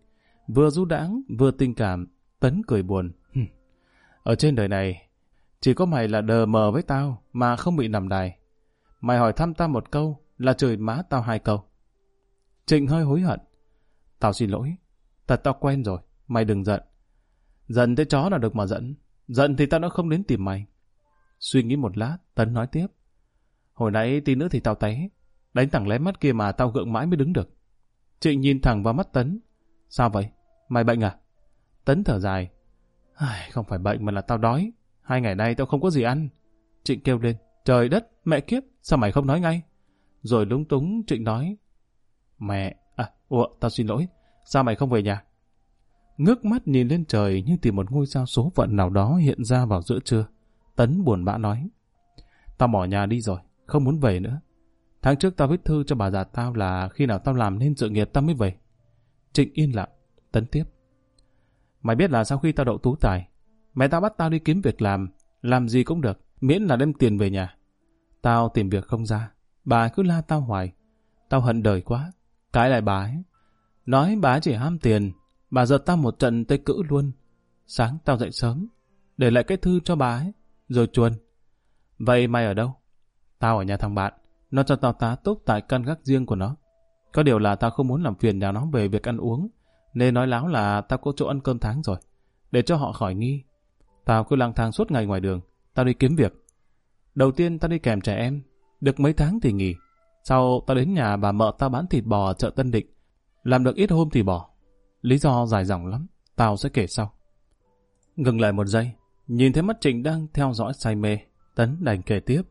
[SPEAKER 1] Vừa du đãng, vừa tình cảm, Tấn cười buồn. Ở trên đời này, chỉ có mày là đờ mờ với tao mà không bị nằm đài. Mày hỏi thăm tao một câu là chửi má tao 2 câu. Trịnh hơi hối hận. Tao xin lỗi. Thật tao quen rồi. Mày đừng giận. Giận thế chó nào được mà giận. Giận thì tao đã không đến tìm mày. Suy nghĩ một lát, Tấn nói tiếp. Hồi nãy tí nữa thì tao té. Đánh thẳng lé mắt kia mà tao gượng mãi mới đứng được. Trịnh nhìn thẳng vào mắt Tấn. Sao vậy? Mày bệnh à? Tấn thở dài. Không phải bệnh mà là tao đói. 2 ngày nay tao không có gì ăn. Trịnh kêu lên. Trời đất, mẹ kiếp, sao mày không nói ngay? Rồi lúng túng Trịnh nói. Mẹ, tao xin lỗi. Sao mày không về nhà? Ngước mắt nhìn lên trời như tìm một ngôi sao số phận nào đó hiện ra vào giữa trưa. Tấn buồn bã nói. Tao bỏ nhà đi rồi, không muốn về nữa. Tháng trước tao viết thư cho bà già tao là khi nào tao làm nên sự nghiệp tao mới về. Trịnh yên lặng. Tấn tiếp. Mày biết là sau khi tao đậu tú tài, mẹ tao bắt tao đi kiếm việc làm gì cũng được, miễn là đem tiền về nhà. Tao tìm việc không ra, bà cứ la tao hoài. Tao hận đời quá, cãi lại bà ấy. Nói bà ấy chỉ ham tiền, bà giật tao một trận tê cữ luôn. Sáng tao dậy sớm, để lại cái thư cho bà ấy, rồi chuồn. Vậy mày ở đâu? Tao ở nhà thằng bạn, nó cho tao tá túc tại căn gác riêng của nó. Có điều là tao không muốn làm phiền nhà nó về việc ăn uống, nên nói láo là tao có chỗ ăn cơm tháng rồi, để cho họ khỏi nghi. Tao cứ lang thang suốt ngày ngoài đường, tao đi kiếm việc. Đầu tiên tao đi kèm trẻ em, được mấy tháng thì nghỉ. Sau tao đến nhà bà mợ tao bán thịt bò ở chợ Tân Định, làm được ít hôm thì bỏ. Lý do dài dòng lắm, tao sẽ kể sau. Ngừng lại một giây, nhìn thấy mắt Trịnh đang theo dõi say mê, Tấn đành kể tiếp.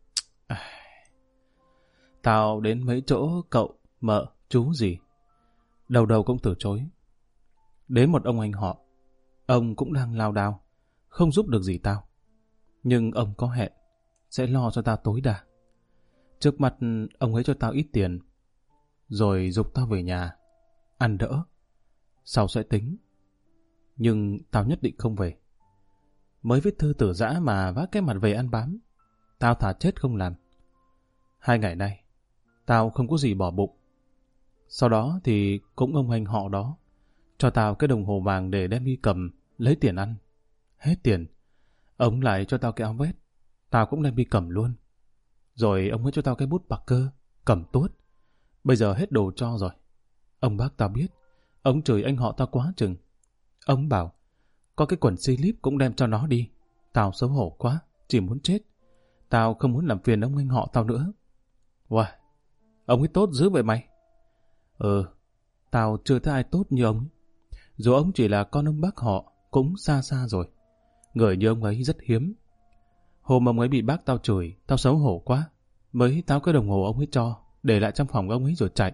[SPEAKER 1] Tao đến mấy chỗ cậu, mợ, chú gì, đầu đầu cũng từ chối. Đến một ông anh họ, ông cũng đang lao đao, không giúp được gì tao. Nhưng ông có hẹn, sẽ lo cho tao tối đa. Trước mặt ông ấy cho tao ít tiền, rồi giục tao về nhà, ăn đỡ, sau sẽ tính. Nhưng tao nhất định không về. Mới viết thư tử dã mà vác cái mặt về ăn bám, tao thà chết không làm. 2 ngày nay, tao không có gì bỏ bụng. Sau đó thì cũng ông anh họ đó cho tao cái đồng hồ vàng để đem đi cầm, lấy tiền ăn. Hết tiền, ông lại cho tao cái áo vest, tao cũng đem đi cầm luôn. Rồi ông mới cho tao cái bút bạc cơ, cầm tuốt. Bây giờ hết đồ cho rồi. Ông bác tao biết, ông chửi anh họ tao quá chừng. Ông bảo, có cái quần slip cũng đem cho nó đi. Tao xấu hổ quá, chỉ muốn chết. Tao không muốn làm phiền ông anh họ tao nữa. Wow, ông ấy tốt dữ vậy mày. Tao chưa thấy ai tốt như ông ấy. Dù ông chỉ là con ông bác họ, cũng xa xa rồi. Người như ông ấy rất hiếm. Hôm ông ấy bị bác tao chửi, tao xấu hổ quá. Mới tháo cái đồng hồ ông ấy cho, để lại trong phòng ông ấy rồi chạy.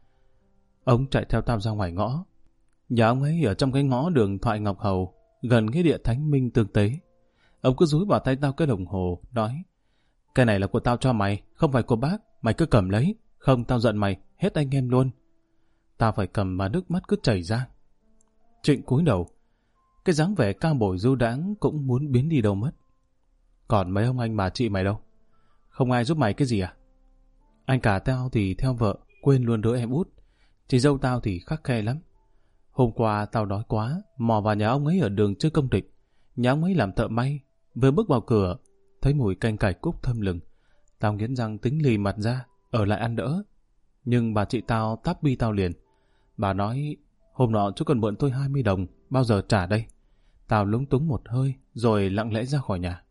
[SPEAKER 1] Ông chạy theo tao ra ngoài ngõ. Nhà ông ấy ở trong cái ngõ đường Thoại Ngọc Hầu, gần cái địa Thánh Minh Tương Tế. Ông cứ dúi vào tay tao cái đồng hồ, nói: cái này là của tao cho mày, không phải của bác, mày cứ cầm lấy, không tao giận mày, hết anh em luôn. Tao phải cầm mà nước mắt cứ chảy ra. Trịnh cúi đầu, cái dáng vẻ cao bồi du đãng cũng muốn biến đi đâu mất. Còn mấy ông anh bà chị mày đâu? Không ai giúp mày cái gì à? Anh cả tao thì theo vợ, quên luôn đứa em út. Chị dâu tao thì khắt khe lắm. Hôm qua tao đói quá, mò vào nhà ông ấy ở đường Trương Công Địch. Nhà ông ấy làm thợ may. Vừa bước vào cửa, thấy mùi canh cải cúc thơm lừng. Tao nghiến răng tính lì mặt ra, ở lại ăn đỡ. Nhưng bà chị tao táp bi tao liền. Bà nói, hôm nọ chú cần mượn tôi 20 đồng, bao giờ trả đây? Tao lúng túng một hơi, rồi lặng lẽ ra khỏi nhà.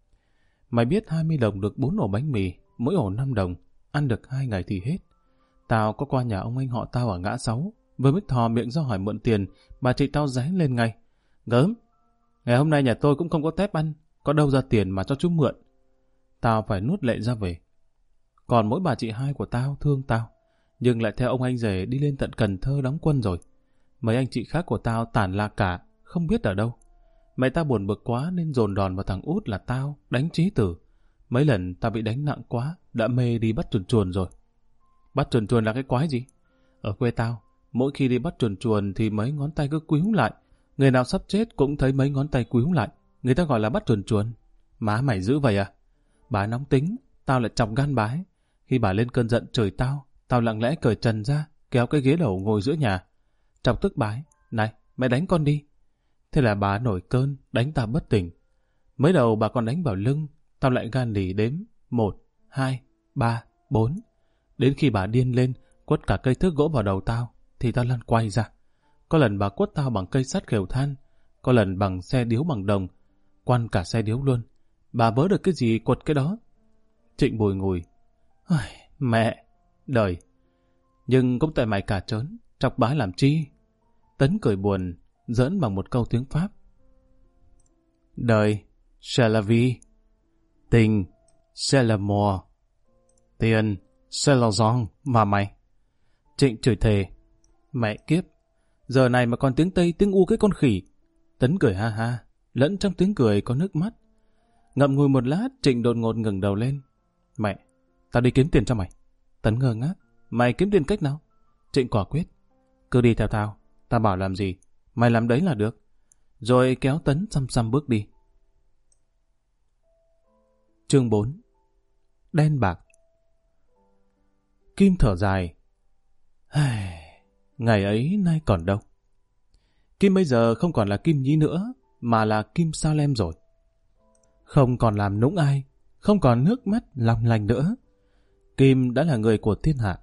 [SPEAKER 1] Mày biết 20 đồng được 4 ổ bánh mì, mỗi ổ 5 đồng, ăn được 2 ngày thì hết. Tao có qua nhà ông anh họ tao ở ngã 6, vừa mới thò miệng ra hỏi mượn tiền, bà chị tao ré lên ngay. Gớm, ngày hôm nay nhà tôi cũng không có tép ăn, có đâu ra tiền mà cho chú mượn. Tao phải nuốt lệ ra về. Còn mỗi bà chị hai của tao thương tao, nhưng lại theo ông anh rể đi lên tận Cần Thơ đóng quân rồi. Mấy anh chị khác của tao tản lạc cả, không biết ở đâu. Mẹ tao buồn bực quá nên dồn đòn vào thằng út là tao, đánh Chí Tử. Mấy lần tao bị đánh nặng quá, đã mê đi bắt chuồn chuồn rồi. Bắt chuồn chuồn là cái quái gì? Ở quê tao, mỗi khi đi bắt chuồn chuồn thì mấy ngón tay cứ quíu lại. Người nào sắp chết cũng thấy mấy ngón tay quíu lại. Người ta gọi là bắt chuồn chuồn. Má mày dữ vậy à? Bà nóng tính, tao lại chọc gan bà ấy. Khi bà lên cơn giận chửi tao, tao lặng lẽ cởi trần ra, kéo cái ghế đầu ngồi giữa nhà. Chọc tức bà ấy, Này, mày đánh con đi. Thế là bà nổi cơn, đánh tao bất tỉnh. Mới đầu bà còn đánh vào lưng, tao lại gan lì đếm 1, 2, 3, 4. Đến khi bà điên lên, quất cả cây thước gỗ vào đầu tao, thì tao lăn quay ra. Có lần bà quất tao bằng cây sắt khều than, có lần bằng xe điếu bằng đồng, quăn cả xe điếu luôn. Bà vớ được cái gì quật cái đó. Trịnh bùi ngùi. Mẹ, đời. Nhưng cũng tại mày cả trớn, chọc bá làm chi. Tấn cười buồn, giỡn bằng một câu tiếng Pháp. Đời, c'est la vie. Tình, c'est l'amour. Tiền, c'est l'argent mà mày. Trịnh chửi thề. Mẹ kiếp, giờ này mà còn tiếng Tây tiếng U cái con khỉ. Tấn cười ha ha, lẫn trong tiếng cười có nước mắt. Ngậm ngùi một lát, Trịnh đột ngột ngẩng đầu lên. Mẹ, tao đi kiếm tiền cho mày. Tấn ngơ ngác. Mày kiếm tiền cách nào? Trịnh quả quyết. Cứ đi theo tao, tao bảo làm gì, mày làm đấy là được. Rồi kéo Tấn xăm xăm bước đi. Chương 4. Đen bạc. Kim thở dài. Ngày ấy nay còn đâu. Kim bây giờ không còn là Kim Nhí nữa, mà là Kim Salem rồi. Không còn làm nũng ai, không còn nước mắt long lanh nữa. Kim đã là người của thiên hạ.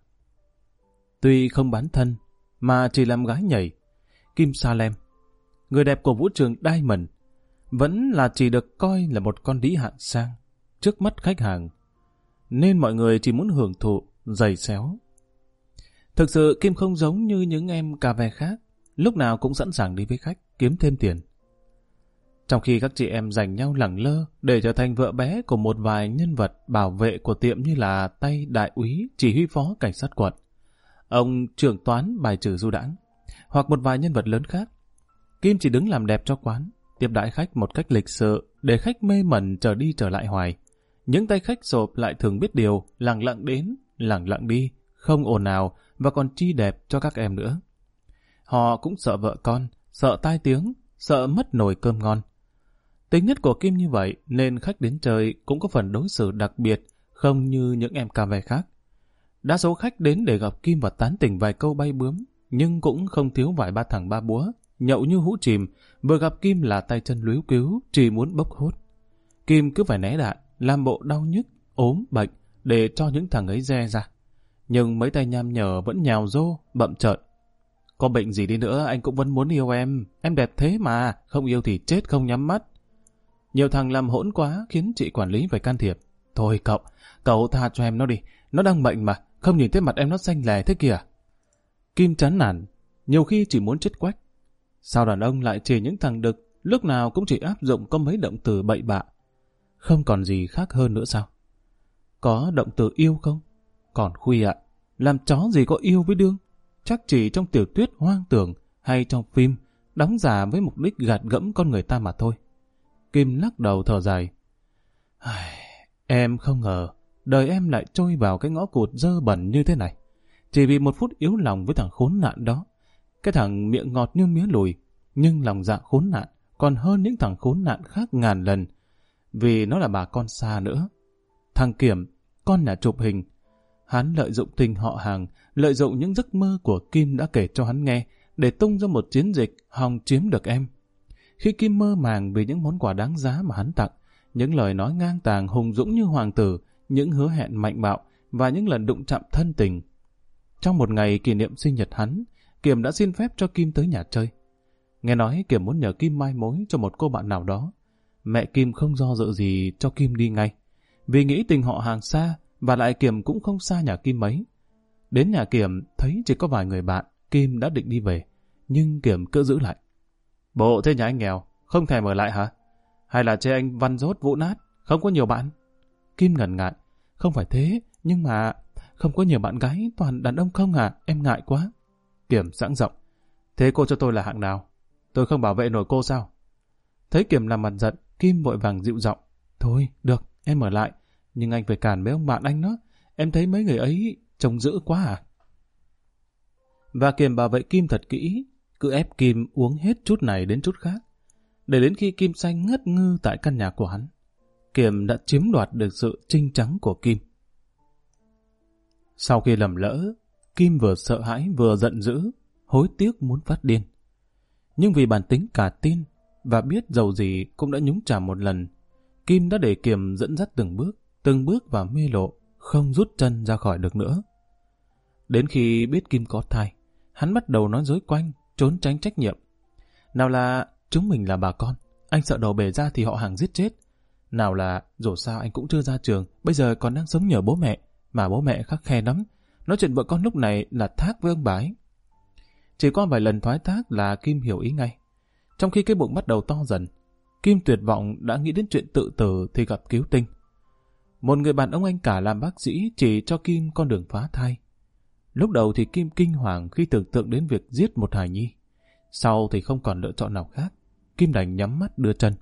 [SPEAKER 1] Tuy không bán thân, mà chỉ làm gái nhảy, Kim Salem, người đẹp của vũ trường Diamond, vẫn là chỉ được coi là một con đĩ hạng sang trước mắt khách hàng, nên mọi người chỉ muốn hưởng thụ, giày xéo. Thực sự Kim không giống như những em cà vè khác, lúc nào cũng sẵn sàng đi với khách, kiếm thêm tiền. Trong khi các chị em giành nhau lẳng lơ để trở thành vợ bé của một vài nhân vật bảo vệ của tiệm như là tay đại úy, chỉ huy phó cảnh sát quận, ông trưởng toán bài trừ du đãng, hoặc một vài nhân vật lớn khác, Kim chỉ đứng làm đẹp cho quán, tiếp đãi khách một cách lịch sự để khách mê mẩn trở đi trở lại hoài. Những tay khách sộp lại thường biết điều, lẳng lặng đến, lẳng lặng đi, không ồn ào và còn chi đẹp cho các em nữa. Họ cũng sợ vợ con, sợ tai tiếng, sợ mất nồi cơm ngon. Tính nhất của Kim như vậy nên khách đến chơi cũng có phần đối xử đặc biệt, không như những em cà vè khác. Đa số khách đến để gặp Kim và tán tỉnh vài câu bay bướm, nhưng cũng không thiếu vài ba thằng ba búa, nhậu như hũ chìm, vừa gặp Kim là tay chân líu cứu, chỉ muốn bốc hốt. Kim cứ phải né đạn, làm bộ đau nhức, ốm, bệnh, để cho những thằng ấy re ra. Nhưng mấy tay nham nhở vẫn nhào rô, bậm trợn. Có bệnh gì đi nữa anh cũng vẫn muốn yêu em đẹp thế mà, không yêu thì chết không nhắm mắt. Nhiều thằng làm hỗn quá khiến chị quản lý phải can thiệp. Thôi cậu tha cho em nó đi, nó đang bệnh mà, không nhìn thấy mặt em nó xanh lè thế kìa. Kim chán nản, nhiều khi chỉ muốn chết quách. Sao đàn ông lại chỉ những thằng đực, lúc nào cũng chỉ áp dụng có mấy động từ bậy bạ. Không còn gì khác hơn nữa sao? Có động từ yêu không? Còn khuya ạ, làm chó gì có yêu với đương? Chắc chỉ trong tiểu thuyết hoang tưởng hay trong phim, đóng giả với mục đích gạt gẫm con người ta mà thôi. Kim lắc đầu thở dài. Em không ngờ đời em lại trôi vào cái ngõ cụt dơ bẩn như thế này, chỉ vì một phút yếu lòng với thằng khốn nạn đó. Cái thằng miệng ngọt như mía lùi, nhưng lòng dạ khốn nạn còn hơn những thằng khốn nạn khác ngàn lần, vì nó là bà con xa nữa. Thằng Kiểm, con nhà chụp hình, hắn lợi dụng tình họ hàng, lợi dụng những giấc mơ của Kim đã kể cho hắn nghe để tung ra một chiến dịch hòng chiếm được em. Khi Kim mơ màng vì những món quà đáng giá mà hắn tặng, những lời nói ngang tàng hùng dũng như hoàng tử, những hứa hẹn mạnh bạo và những lần đụng chạm thân tình. Trong một ngày kỷ niệm sinh nhật hắn, Kiểm đã xin phép cho Kim tới nhà chơi. Nghe nói Kiểm muốn nhờ Kim mai mối cho một cô bạn nào đó. Mẹ Kim không do dự gì cho Kim đi ngay, vì nghĩ tình họ hàng xa, và lại Kiểm cũng không xa nhà Kim mấy. Đến nhà Kiểm thấy chỉ có vài người bạn, Kim đã định đi về, nhưng Kiểm cứ giữ lại. Bộ thế nhà anh nghèo, không thèm ở lại hả? Hay là chê anh văn dốt vũ nát, không có nhiều bạn? Kim ngần ngại. Không phải thế, nhưng mà không có nhiều bạn gái, toàn đàn ông không à, em ngại quá. Kiểm sẵn giọng. Thế cô cho tôi là hạng nào? Tôi không bảo vệ nổi cô sao? Thấy Kiểm làm mặt giận, Kim vội vàng dịu giọng. Thôi, được, em ở lại, nhưng anh phải cản mấy ông bạn anh đó. Em thấy mấy người ấy trông dữ quá à? Và Kiểm bảo vệ Kim thật kỹ, cứ ép Kim uống hết chút này đến chút khác, để đến khi Kim say ngất ngư tại căn nhà của hắn, Kiểm đã chiếm đoạt được sự trinh trắng của Kim. Sau khi lầm lỡ, Kim vừa sợ hãi vừa giận dữ, hối tiếc muốn phát điên. Nhưng vì bản tính cả tin và biết dầu gì cũng đã nhúng chàm một lần, Kim đã để Kiềm dẫn dắt từng bước vào mê lộ, không rút chân ra khỏi được nữa. Đến khi biết Kim có thai, hắn bắt đầu nói dối quanh, trốn tránh trách nhiệm. Nào là chúng mình là bà con, anh sợ đầu bể ra thì họ hàng giết chết. Nào là dù sao anh cũng chưa ra trường, bây giờ còn đang sống nhờ bố mẹ, mà bố mẹ khắt khe lắm. Nói chuyện vợ con lúc này là thác với ông bà ấy. Chỉ qua vài lần thoái thác là Kim hiểu ý ngay. Trong khi cái bụng bắt đầu to dần, Kim tuyệt vọng đã nghĩ đến chuyện tự tử thì gặp cứu tinh. Một người bạn ông anh cả làm bác sĩ chỉ cho Kim con đường phá thai. Lúc đầu thì Kim kinh hoàng khi tưởng tượng đến việc giết một hài nhi. Sau thì không còn lựa chọn nào khác, Kim đành nhắm mắt đưa chân.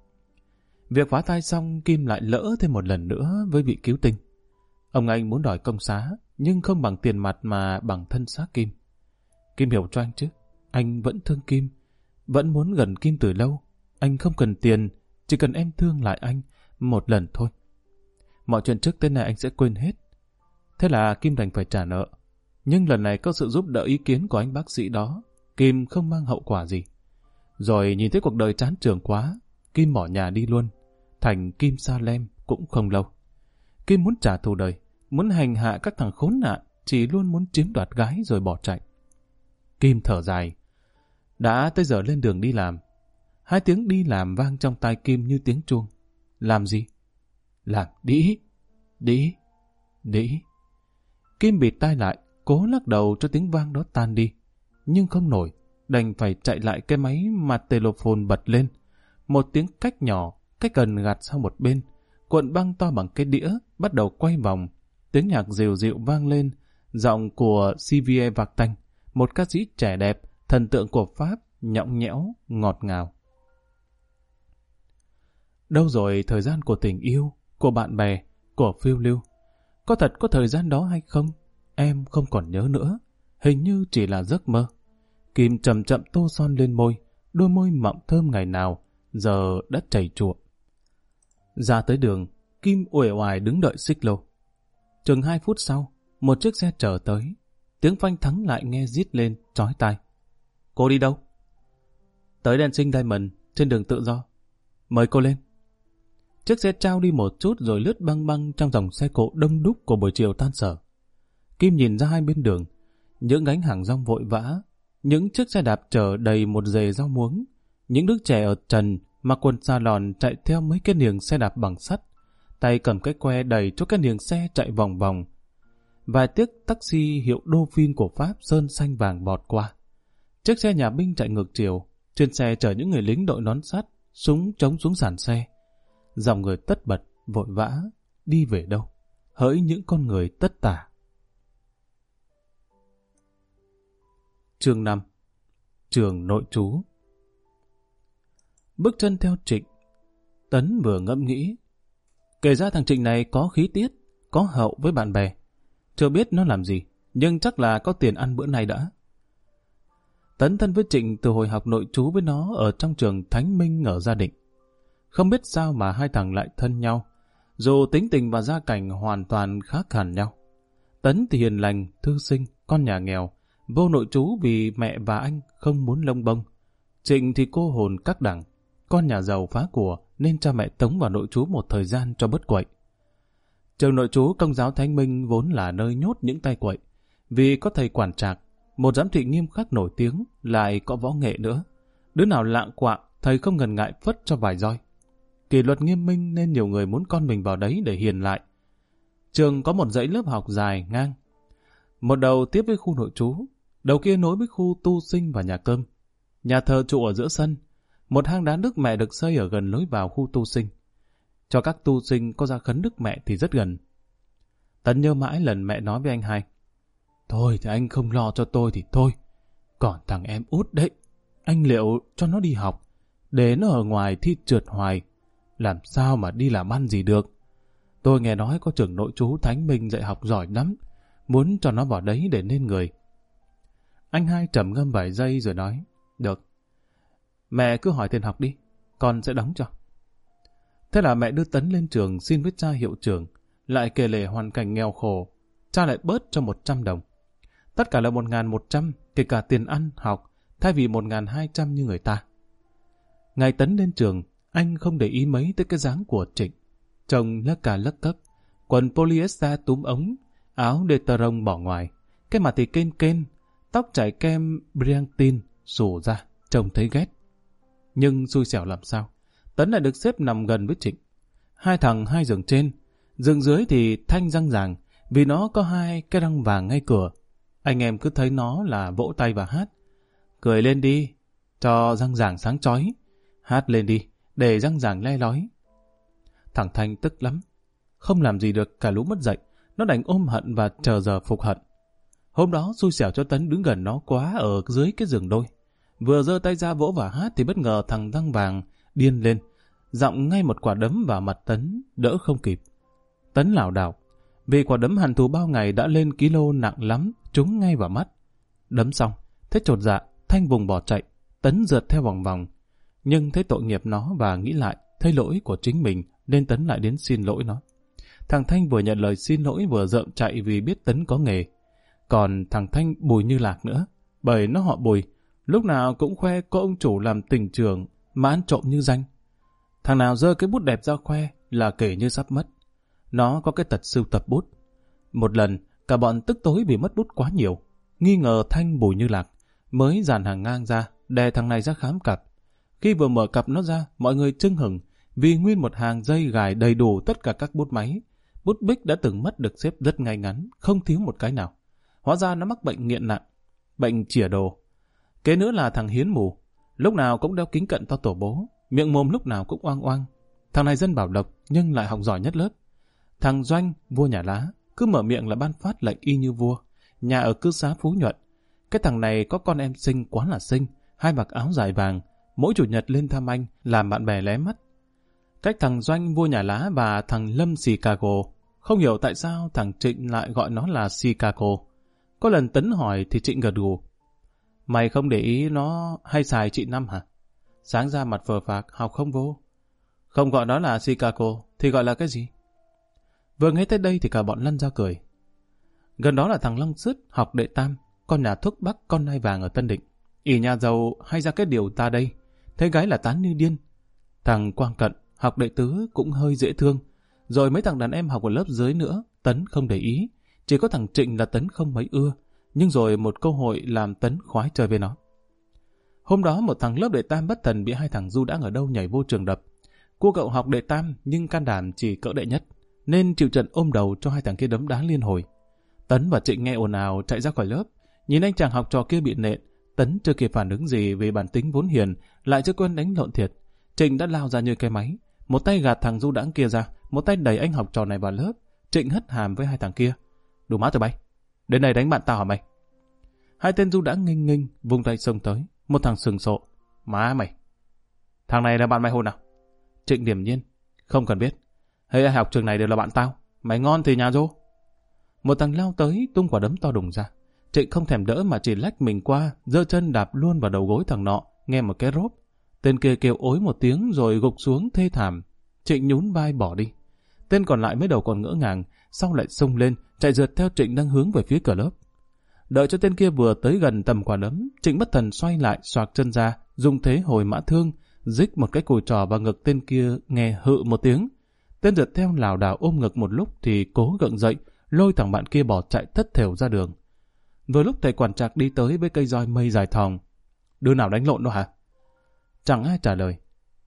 [SPEAKER 1] Việc phá thai xong, Kim lại lỡ thêm một lần nữa với vị cứu tinh. Ông anh muốn đòi công xá, nhưng không bằng tiền mặt mà bằng thân xác Kim. Kim hiểu cho anh chứ, anh vẫn thương Kim, vẫn muốn gần Kim từ lâu. Anh không cần tiền, chỉ cần em thương lại anh một lần thôi. Mọi chuyện trước tên này anh sẽ quên hết. Thế là Kim đành phải trả nợ. Nhưng lần này có sự giúp đỡ ý kiến của anh bác sĩ đó, Kim không mang hậu quả gì. Rồi nhìn thấy cuộc đời chán trường quá, Kim bỏ nhà đi luôn. Thành Kim Sa Lem cũng không lâu. Kim muốn trả thù đời, muốn hành hạ các thằng khốn nạn, chỉ luôn muốn chiếm đoạt gái rồi bỏ chạy. Kim thở dài. Đã tới giờ lên đường đi làm. 2 tiếng đi làm vang trong tai Kim như tiếng chuông. Làm gì? Làm đĩ, đĩ, đĩ. Kim bịt tai lại, cố lắc đầu cho tiếng vang đó tan đi. Nhưng không nổi, đành phải chạy lại cái máy mà telephone bật lên. Một tiếng cách nhỏ, cách gần gạt sang một bên. Cuộn băng to bằng cái đĩa, bắt đầu quay vòng. Tiếng nhạc dịu dịu vang lên, giọng của Xavier Vartan, một ca sĩ trẻ đẹp, thần tượng của Pháp, nhõng nhẽo, ngọt ngào. Đâu rồi thời gian của tình yêu, của bạn bè, của phiêu lưu? Có thật có thời gian đó hay không? Em không còn nhớ nữa. Hình như chỉ là giấc mơ. Kim chậm chậm tô son lên môi, đôi môi mọng thơm ngày nào, giờ đã chảy chuộng. Ra tới đường, Kim uể oải đứng đợi xích lô. Chừng 2 phút sau, một chiếc xe chở tới. Tiếng phanh thắng lại nghe rít lên, chói tai. Cô đi đâu? Tới Dancing Diamond, trên đường Tự Do. Mời cô lên. Chiếc xe trao đi một chút rồi lướt băng băng trong dòng xe cộ đông đúc của buổi chiều tan sở. Kim nhìn ra hai bên đường, những gánh hàng rong vội vã, những chiếc xe đạp chở đầy một dề rau muống, những đứa trẻ ở trần mặc quần sa lòn chạy theo mấy cái niềng xe đạp bằng sắt, tay cầm cái que đầy cho cái niềng xe chạy vòng vòng. Vài chiếc taxi hiệu Dauphine của Pháp sơn xanh vàng bọt qua. Chiếc xe nhà binh chạy ngược chiều, trên xe chở những người lính đội nón sắt, súng chống xuống sàn xe. Dòng người tất bật, vội vã, đi về đâu? Hỡi những con người tất tả. Chương 5. Trường nội trú. Bước chân theo Trịnh, Tấn vừa ngẫm nghĩ. Kể ra thằng Trịnh này có khí tiết, có hậu với bạn bè. Chưa biết nó làm gì, nhưng chắc là có tiền ăn bữa nay đã. Tấn thân với Trịnh từ hồi học nội trú với nó ở trong trường Thánh Minh ở Gia Định. Không biết sao mà hai thằng lại thân nhau, dù tính tình và gia cảnh hoàn toàn khác hẳn nhau. Tấn thì hiền lành, thư sinh, con nhà nghèo, vô nội trú vì mẹ và anh không muốn lông bông. Trịnh thì cô hồn các đẳng, con nhà giàu phá của nên cha mẹ tống vào nội trú một thời gian cho bớt quậy. Trường nội trú Công giáo Thánh Minh vốn là nơi nhốt những tay quậy, vì có thầy quản trạc, một giám thị nghiêm khắc nổi tiếng, lại có võ nghệ nữa. Đứa nào lạng quạng, thầy không ngần ngại phất cho vài roi. Kỷ luật nghiêm minh nên nhiều người muốn con mình vào đấy để hiền lại. Trường có một dãy lớp học dài ngang. Một đầu tiếp với khu nội trú, đầu kia nối với khu tu sinh và nhà cơm. Nhà thờ trụ ở giữa sân, một hang đá Đức Mẹ được xây ở gần lối vào khu tu sinh. Cho các tu sinh có ra khấn Đức Mẹ thì rất gần. Tấn nhớ mãi lần mẹ nói với anh hai. Thôi thì anh không lo cho tôi thì thôi. Còn thằng em út đấy, anh liệu cho nó đi học, để nó ở ngoài thi trượt hoài. Làm sao mà đi làm ăn gì được. Tôi nghe nói có trường nội trú Thánh Minh dạy học giỏi lắm, muốn cho nó vào đấy để nên người. Anh hai trầm ngâm vài giây rồi nói, được. Mẹ cứ hỏi tiền học đi, con sẽ đóng cho. Thế là mẹ đưa Tấn lên trường xin với cha hiệu trưởng, lại kể lể hoàn cảnh nghèo khổ. Cha lại bớt cho 100 đồng. Tất cả là 1.100, kể cả tiền ăn, học, thay vì 1.200 như người ta. Ngày Tấn lên trường, anh không để ý mấy tới cái dáng của Trịnh. Trông lấc cà lấc cấc, quần polyester túm ống, áo đê-tơ-rông bỏ ngoài, cái mặt thì kên kên, tóc chảy kem Briantin xù ra, trông thấy ghét. Nhưng xui xẻo làm sao, Tấn lại được xếp nằm gần với Trịnh. Hai thằng hai giường trên, giường dưới thì thanh răng ràng, vì nó có hai cái răng vàng ngay cửa. Anh em cứ thấy nó là vỗ tay và hát. Cười lên đi, cho răng ràng sáng chói. Hát lên đi, để răng ràng le lói. Thằng Thanh tức lắm. Không làm gì được, cả lũ mất dậy. Nó đành ôm hận và chờ giờ phục hận. Hôm đó xui xẻo cho Tấn đứng gần nó quá ở dưới cái giường đôi. Vừa giơ tay ra vỗ và hát thì bất ngờ thằng răng vàng điên lên, giọng ngay một quả đấm vào mặt Tấn, đỡ không kịp. Tấn lảo đảo, vì quả đấm hằn thù bao ngày đã lên kilo nặng lắm, trúng ngay vào mắt. Đấm xong, thế chột dạ, Thanh vùng bỏ chạy, Tấn rượt theo vòng vòng. Nhưng thấy tội nghiệp nó và nghĩ lại, thấy lỗi của chính mình, nên Tấn lại đến xin lỗi nó. Thằng Thanh vừa nhận lời xin lỗi vừa rợm chạy vì biết Tấn có nghề. Còn thằng Thanh Bùi như Lạc nữa, bởi nó họ Bùi, lúc nào cũng khoe có ông chủ làm tình trường mà ăn trộm như danh. Thằng nào giơ cái bút đẹp ra khoe là kể như sắp mất. Nó có cái tật sưu tập bút. Một lần, cả bọn tức tối vì mất bút quá nhiều. Nghi ngờ Thanh Bùi như Lạc, mới dàn hàng ngang ra, đè thằng này ra khám cặp. Khi vừa mở cặp nó ra, mọi người chưng hửng, vì nguyên một hàng dây gài đầy đủ tất cả các bút máy. Bút bích đã từng mất được xếp rất ngay ngắn, không thiếu một cái nào. Hóa ra nó mắc bệnh nghiện nặng, bệnh chỉa đồ. Kế nữa là thằng Hiến mù, lúc nào cũng đeo kính cận to tổ bố, miệng mồm lúc nào cũng oang oang. Thằng này dân bảo lộc nhưng lại học giỏi nhất lớp. Thằng Doanh, vua nhà lá, cứ mở miệng là ban phát lệnh y như vua, nhà ở cư xá Phú Nhuận. Cái thằng này có con em xinh quá là xinh, hai mặc áo dài vàng, mỗi chủ nhật lên thăm anh, làm bạn bè lé mắt. Cách thằng Doanh vua nhà lá và thằng Lâm Chicago, không hiểu tại sao thằng Trịnh lại gọi nó là Chicago. Có lần Tấn hỏi thì Trịnh gật gù. Mày không để ý nó hay xài chị Năm hả? Sáng ra mặt phờ phạc, học không vô. Không gọi nó là Chicago, thì gọi là cái gì? Vừa nghe tới đây thì cả bọn lăn ra cười. Gần đó là thằng Long Sứt, học đệ tam, con nhà thuốc bắc, con nai vàng ở Tân Định. ỷ nhà giàu hay ra cái điều ta đây, thấy gái là tán như điên. Thằng Quang Cận, học đệ tứ cũng hơi dễ thương. Rồi mấy thằng đàn em học ở lớp dưới nữa, Tấn không để ý. Chỉ có thằng Trịnh là Tấn không mấy ưa, nhưng rồi một cơ hội làm Tấn khoái chơi với nó. Hôm đó một thằng lớp đệ tam bất thần bị hai thằng du đãng ở đâu nhảy vô trường đập. Cô cậu học đệ tam nhưng can đảm chỉ cỡ đệ nhất, nên chịu trận ôm đầu cho hai thằng kia đấm đá liên hồi. Tấn và Trịnh nghe ồn ào chạy ra khỏi lớp, nhìn anh chàng học trò kia bị nện. Tấn chưa kịp phản ứng gì vì bản tính vốn hiền, lại chưa quen đánh lộn thiệt. Trịnh đã lao ra như cái máy, một tay gạt thằng du đãng kia ra, một tay đẩy anh học trò này vào lớp. Trịnh hất hàm với hai thằng kia. Đủ má tụi bay, đến đây đánh bạn tao hả mày? Hai tên du đãng nghênh nghênh vung tay xông tới. Một thằng sừng sộ. Má mày, thằng này là bạn mày hồi nào? Trịnh điềm nhiên. Không cần biết, hay ai học trường này đều là bạn tao. Mày ngon thì nhà rô. Một thằng lao tới tung quả đấm to đùng ra. Trịnh không thèm đỡ mà chỉ lách mình qua, giơ chân đạp luôn vào đầu gối thằng nọ, nghe một cái rốp. Tên kia kêu ối một tiếng rồi gục xuống thê thảm. Trịnh nhún vai bỏ đi. Tên còn lại mới đầu còn ngỡ ngàng, sau lại xông lên, chạy rượt theo Trịnh đang hướng về phía cửa lớp. Đợi cho tên kia vừa tới gần tầm quả đấm, Trịnh bất thần xoay lại, xoạc chân ra, dùng thế hồi mã thương, dích một cái cùi trò vào ngực tên kia, nghe hự một tiếng. Tên rượt theo lảo đảo ôm ngực một lúc thì cố gượng dậy, lôi thằng bạn kia bỏ chạy thất thểu ra đường. Vừa lúc thầy quản trạc đi tới với cây roi mây dài thòng. Đứa nào đánh lộn đó hả? Chẳng ai trả lời.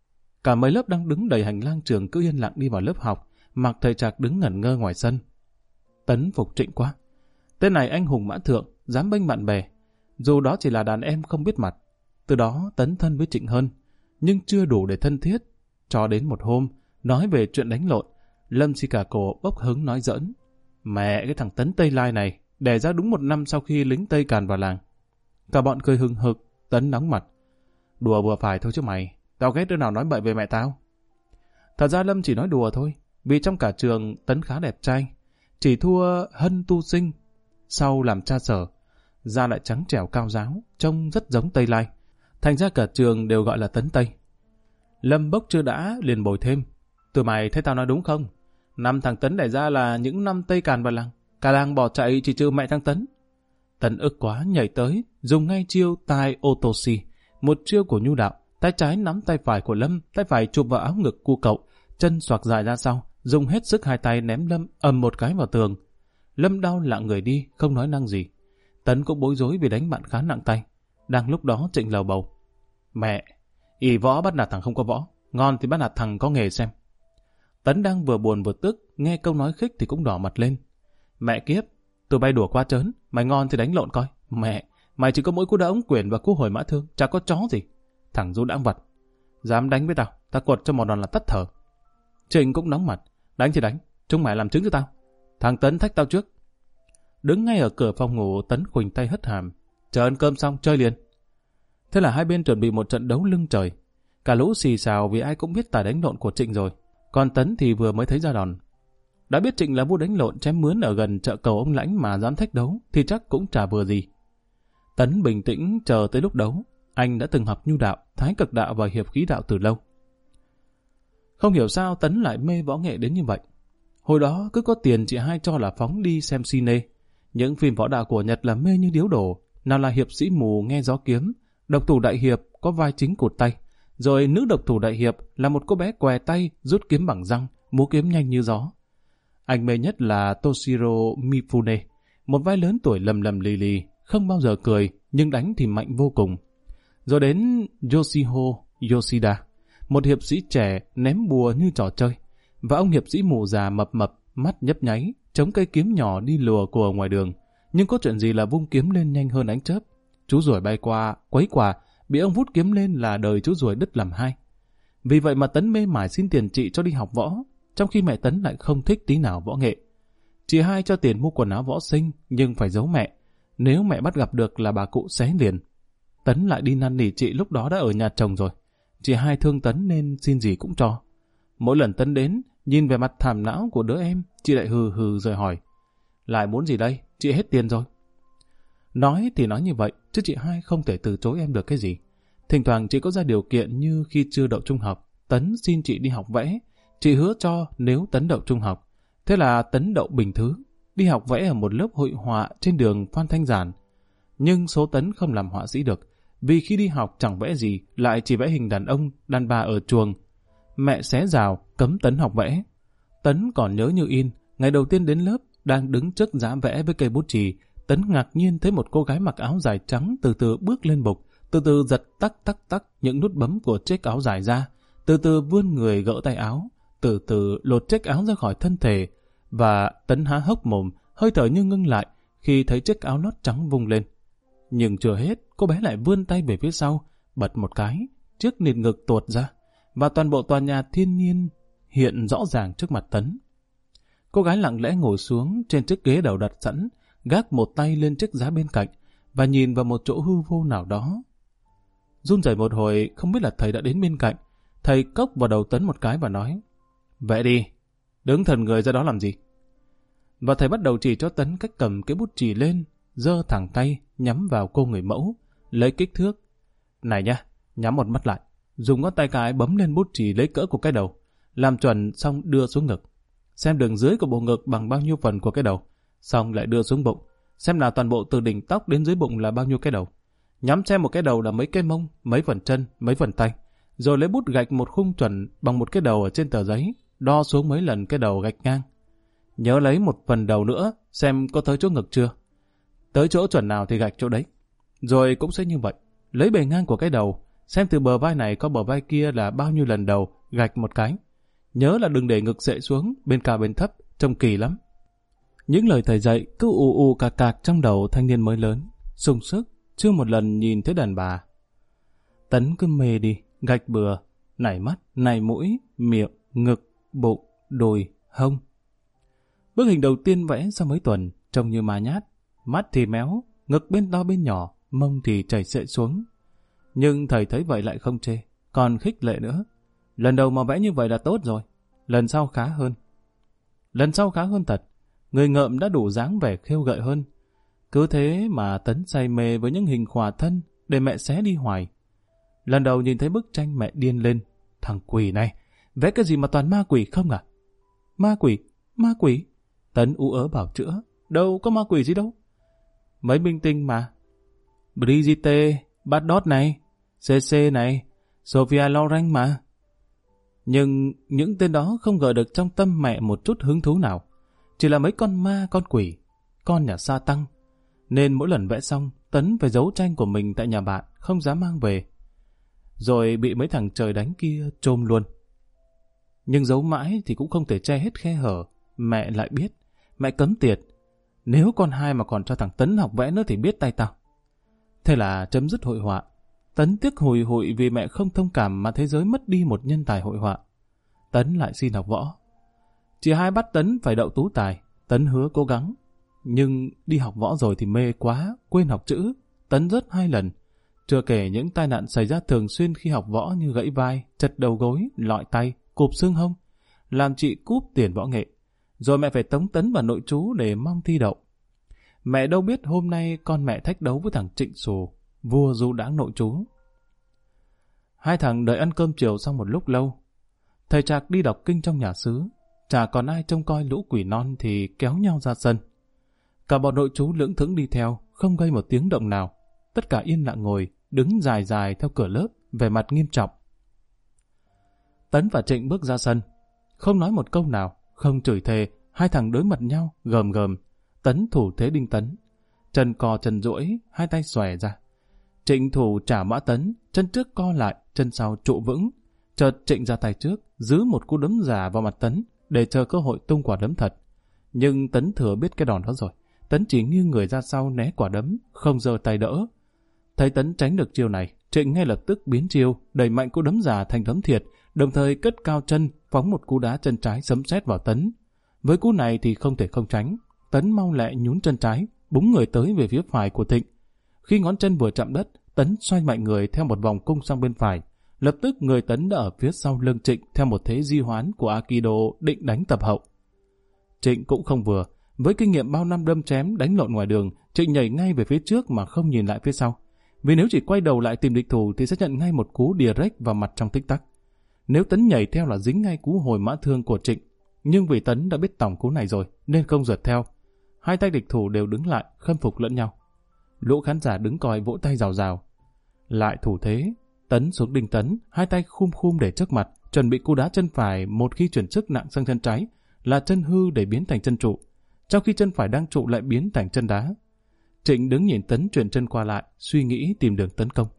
[SPEAKER 1] Cả mấy lớp đang đứng đầy hành lang trường cứ yên lặng đi vào lớp học, mặc thầy Trạc đứng ngẩn ngơ ngoài sân. Tấn phục Trịnh quá. Tên này anh hùng mã thượng, dám bênh bạn bè. Dù đó chỉ là đàn em không biết mặt. Từ đó Tấn thân với Trịnh hơn, nhưng chưa đủ để thân thiết. Cho đến một hôm, nói về chuyện đánh lộn, Lâm xì cả cổ bốc hứng nói giỡn. Mẹ cái thằng Tấn Tây Lai này, đẻ ra đúng 1 năm sau khi lính Tây càn vào làng. Cả bọn cười hừng hực, Tấn nóng mặt. Đùa vừa phải thôi chứ mày, tao ghét đứa nào nói bậy về mẹ tao. Thật ra Lâm chỉ nói đùa thôi, vì trong cả trường Tấn khá đẹp trai, chỉ thua Hân Tu Sinh. Sau làm cha sở, da lại trắng trẻo cao ráo, trông rất giống Tây Lai. Thành ra cả trường đều gọi là Tấn Tây. Lâm bốc chưa đã liền bồi thêm. Tụi mày thấy tao nói đúng không? 5 thằng Tấn đẻ ra là những năm Tây càn vào làng. Cả làng bỏ chạy chỉ trừ mẹ thằng Tấn. Tấn ức quá nhảy tới, dùng ngay chiêu tai Otoshi, một chiêu của nhu đạo, tay trái nắm tay phải của Lâm, tay phải chụp vào áo ngực cu cậu, chân xoạc dài ra sau, dùng hết sức hai tay ném Lâm ầm một cái vào tường. Lâm đau lạng người đi, không nói năng gì. Tấn cũng bối rối vì đánh bạn khá nặng tay. Đang lúc đó Trịnh lầu bầu: Mẹ, ỷ võ bắt nạt thằng không có võ, ngon thì bắt nạt thằng có nghề xem. Tấn đang vừa buồn vừa tức, nghe câu nói khích thì cũng đỏ mặt lên. Mẹ kiếp, tụi bay đùa quá trớn, mày ngon thì đánh lộn coi. Mẹ, mày chỉ có mỗi cú đá ống quyển và cú hồi mã thương, chả có chó gì. Thằng du đãng vật, dám đánh với tao, tao quật cho một đòn là tắt thở. Trịnh cũng nóng mặt: Đánh thì đánh, chúng mày làm chứng cho tao. Thằng Tấn thách tao trước. Đứng ngay ở cửa phòng ngủ, Tấn khuỳnh tay hất hàm: Chờ ăn cơm xong chơi liền. Thế là hai bên chuẩn bị một trận đấu lưng trời. Cả lũ xì xào vì ai cũng biết tài đánh lộn của Trịnh rồi, còn Tấn thì vừa mới thấy ra đòn. Đã biết Trịnh là vua đánh lộn chém mướn ở gần chợ cầu ông Lãnh mà dám thách đấu thì chắc cũng chả vừa gì. Tấn bình tĩnh chờ tới lúc đấu. Anh đã từng học nhu đạo, thái cực đạo và hiệp khí đạo từ lâu. Không hiểu sao Tấn lại mê võ nghệ đến như vậy. Hồi đó cứ có tiền chị hai cho là phóng đi xem cine. Những phim võ đạo của Nhật là mê như điếu đổ. Nào là hiệp sĩ mù nghe gió kiếm, độc thủ đại hiệp có vai chính cụt tay, rồi nữ độc thủ đại hiệp là một cô bé què tay rút kiếm bằng răng, múa kiếm nhanh như gió. Anh mê nhất là Toshiro Mifune, một vai lớn tuổi lầm lầm lì lì, không bao giờ cười nhưng đánh thì mạnh vô cùng. Rồi đến Yoshiho Yoshida, một hiệp sĩ trẻ ném bùa như trò chơi, và ông hiệp sĩ mù già mập mập, mắt nhấp nháy, chống cây kiếm nhỏ đi lùa của ngoài đường. Nhưng có chuyện gì là vung kiếm lên nhanh hơn ánh chớp. Chú ruồi bay qua, quấy quả, bị ông vút kiếm lên là đời chú ruồi đứt làm hai. Vì vậy mà Tấn mê mải xin tiền chị cho đi học võ, trong khi mẹ Tấn lại không thích tí nào võ nghệ. Chị hai cho tiền mua quần áo võ sinh, nhưng phải giấu mẹ. Nếu mẹ bắt gặp được là bà cụ xé liền. Tấn lại đi năn nỉ chị lúc đó đã ở nhà chồng rồi. Chị hai thương Tấn nên xin gì cũng cho. Mỗi lần Tấn đến, nhìn về mặt thảm não của đứa em, chị lại hừ hừ rồi hỏi: Lại muốn gì đây? Chị hết tiền rồi. Nói thì nói như vậy, chứ chị hai không thể từ chối em được cái gì. Thỉnh thoảng chị có ra điều kiện như khi chưa đậu trung học, Tấn xin chị đi học vẽ. Chị hứa cho nếu Tấn đậu trung học. Thế là Tấn đậu bình thứ, đi học vẽ ở một lớp hội họa trên đường Phan Thanh Giản. Nhưng số Tấn không làm họa sĩ được, vì khi đi học chẳng vẽ gì, lại chỉ vẽ hình đàn ông, đàn bà ở chuồng. Mẹ xé rào, cấm Tấn học vẽ. Tấn còn nhớ như in, ngày đầu tiên đến lớp, đang đứng trước giá vẽ với cây bút chì, Tấn ngạc nhiên thấy một cô gái mặc áo dài trắng từ từ bước lên bục, từ từ giật tắc tắc tắc những nút bấm của chiếc áo dài ra, từ từ vươn người gỡ tay áo, từ từ lột chiếc áo ra khỏi thân thể, và Tấn há hốc mồm, hơi thở như ngưng lại khi thấy chiếc áo lót trắng vung lên. Nhưng chưa hết, cô bé lại vươn tay về phía sau, bật một cái, chiếc nịt ngực tuột ra, và toàn bộ tòa nhà thiên nhiên hiện rõ ràng trước mặt Tấn. Cô gái lặng lẽ ngồi xuống trên chiếc ghế đầu đặt sẵn, gác một tay lên chiếc giá bên cạnh và nhìn vào một chỗ hư vô nào đó. Run rẩy một hồi, không biết là thầy đã đến bên cạnh. Thầy cốc vào đầu Tấn một cái và nói: Vẽ đi, đứng thần người ra đó làm gì? Và thầy bắt đầu chỉ cho Tấn cách cầm cái bút chì lên, giơ thẳng tay nhắm vào cô người mẫu, lấy kích thước. Này nhá, nhắm một mắt lại, dùng ngón tay cái bấm lên bút chì lấy cỡ của cái đầu, làm chuẩn xong đưa xuống ngực. Xem đường dưới của bộ ngực bằng bao nhiêu phần của cái đầu, xong lại đưa xuống bụng, xem là toàn bộ từ đỉnh tóc đến dưới bụng là bao nhiêu cái đầu. Nhắm xem một cái đầu là mấy cái mông, mấy phần chân, mấy phần tay, rồi lấy bút gạch một khung chuẩn bằng một cái đầu ở trên tờ giấy, đo xuống mấy lần cái đầu gạch ngang. Nhớ lấy một phần đầu nữa, xem có tới chỗ ngực chưa. Tới chỗ chuẩn nào thì gạch chỗ đấy. Rồi cũng sẽ như vậy, lấy bề ngang của cái đầu, xem từ bờ vai này có bờ vai kia là bao nhiêu lần đầu, gạch một cái. Nhớ là đừng để ngực xệ xuống, bên cao bên thấp, trông kỳ lắm. Những lời thầy dạy cứ ù ù cạc cạc trong đầu thanh niên mới lớn, sung sức, chưa một lần nhìn thấy đàn bà. Tấn cứ mê đi, gạch bừa, nảy mắt, nảy mũi, miệng, ngực, bụng, đùi, hông. Bức hình đầu tiên vẽ sau mấy tuần, trông như ma nhát, mắt thì méo, ngực bên to bên nhỏ, mông thì chảy xệ xuống. Nhưng thầy thấy vậy lại không chê, còn khích lệ nữa. Lần đầu mà vẽ như vậy là tốt rồi, lần sau khá hơn. Lần sau khá hơn thật, người ngợm đã đủ dáng vẻ khêu gợi hơn. Cứ thế mà Tấn say mê với những hình khỏa thân để mẹ xé đi hoài. Lần đầu nhìn thấy bức tranh mẹ điên lên. Thằng quỷ này, vẽ cái gì mà toàn ma quỷ không à? Ma quỷ, ma quỷ. Tấn ú ớ bảo chữa, đâu có ma quỷ gì đâu. mấy minh tinh mà. Brigitte, Bardot này, CC này, Sophia Loren mà. Nhưng những tên đó không gợi được trong tâm mẹ một chút hứng thú nào. Chỉ là mấy con ma, con quỷ, con nhà sa tăng. Nên mỗi lần vẽ xong, Tấn phải giấu tranh của mình tại nhà bạn, không dám mang về. Rồi bị mấy thằng trời đánh kia chôm luôn. Nhưng giấu mãi thì cũng không thể che hết khe hở. Mẹ lại biết, mẹ cấm tiệt. Nếu con hai mà còn cho thằng Tấn học vẽ nữa thì biết tay tao. Thế là chấm dứt hội họa. Tấn tiếc hùi hụi vì mẹ không thông cảm mà thế giới mất đi một nhân tài hội họa. Tấn lại xin học võ. Chị hai bắt Tấn phải đậu tú tài. Tấn hứa cố gắng. Nhưng đi học võ rồi thì mê quá, quên học chữ. Tấn rớt 2 lần. Chưa kể những tai nạn xảy ra thường xuyên khi học võ như gãy vai, chật đầu gối, lọi tay, cụp xương hông. Làm chị cúp tiền võ nghệ. Rồi mẹ phải tống Tấn vào nội trú để mong thi đậu. Mẹ đâu biết hôm nay con mẹ thách đấu với thằng Trịnh Xù, vua du đãng nội trú. Hai thằng đợi ăn cơm chiều xong một lúc lâu. Thầy Trạc đi đọc kinh trong nhà xứ. Chả còn ai trông coi lũ quỷ non thì kéo nhau ra sân. Cả bọn nội trú lững thững đi theo, không gây một tiếng động nào. Tất cả yên lặng ngồi, đứng dài dài theo cửa lớp, vẻ mặt nghiêm trọng. Tấn và Trịnh bước ra sân. Không nói một câu nào, không chửi thề, hai thằng đối mặt nhau, gầm gầm. Tấn thủ thế đinh Tấn. Chân co chân duỗi, hai tay xòe ra. Trịnh thủ trả mã Tấn, chân trước co lại, chân sau trụ vững. Chợt Trịnh ra tay trước, giữ một cú đấm giả vào mặt Tấn, để chờ cơ hội tung quả đấm thật. Nhưng Tấn thừa biết cái đòn đó rồi. Tấn chỉ nghiêng người ra sau né quả đấm, không giơ tay đỡ. Thấy Tấn tránh được chiêu này, Trịnh ngay lập tức biến chiêu, đẩy mạnh cú đấm giả thành đấm thiệt, đồng thời cất cao chân, phóng một cú đá chân trái sấm sét vào Tấn. Với cú này thì không thể không tránh. Tấn mau lẹ nhún chân trái, búng người tới về phía phải của Thịnh. Khi ngón chân vừa chạm đất, Tấn xoay mạnh người theo một vòng cung sang bên phải. Lập tức người Tấn đã ở phía sau lưng Trịnh theo một thế di hoán của Aikido định đánh tập hậu. Trịnh cũng không vừa. Với kinh nghiệm bao năm đâm chém đánh lộn ngoài đường, Trịnh nhảy ngay về phía trước mà không nhìn lại phía sau. Vì nếu chỉ quay đầu lại tìm địch thủ thì sẽ nhận ngay một cú direct vào mặt trong tích tắc. Nếu Tấn nhảy theo là dính ngay cú hồi mã thương của Trịnh. Nhưng vì Tấn đã biết tòng cú này rồi nên không rượt theo. Hai tay địch thủ đều đứng lại, khâm phục lẫn nhau. Lũ khán giả đứng coi vỗ tay rào rào. Lại thủ thế, Tấn xuống đinh Tấn, hai tay khum khum để trước mặt, chuẩn bị cú đá chân phải một khi chuyển sức nặng sang chân trái, là chân hư để biến thành chân trụ. Trong khi chân phải đang trụ lại biến thành chân đá. Trịnh đứng nhìn Tấn chuyển chân qua lại, suy nghĩ tìm đường tấn công.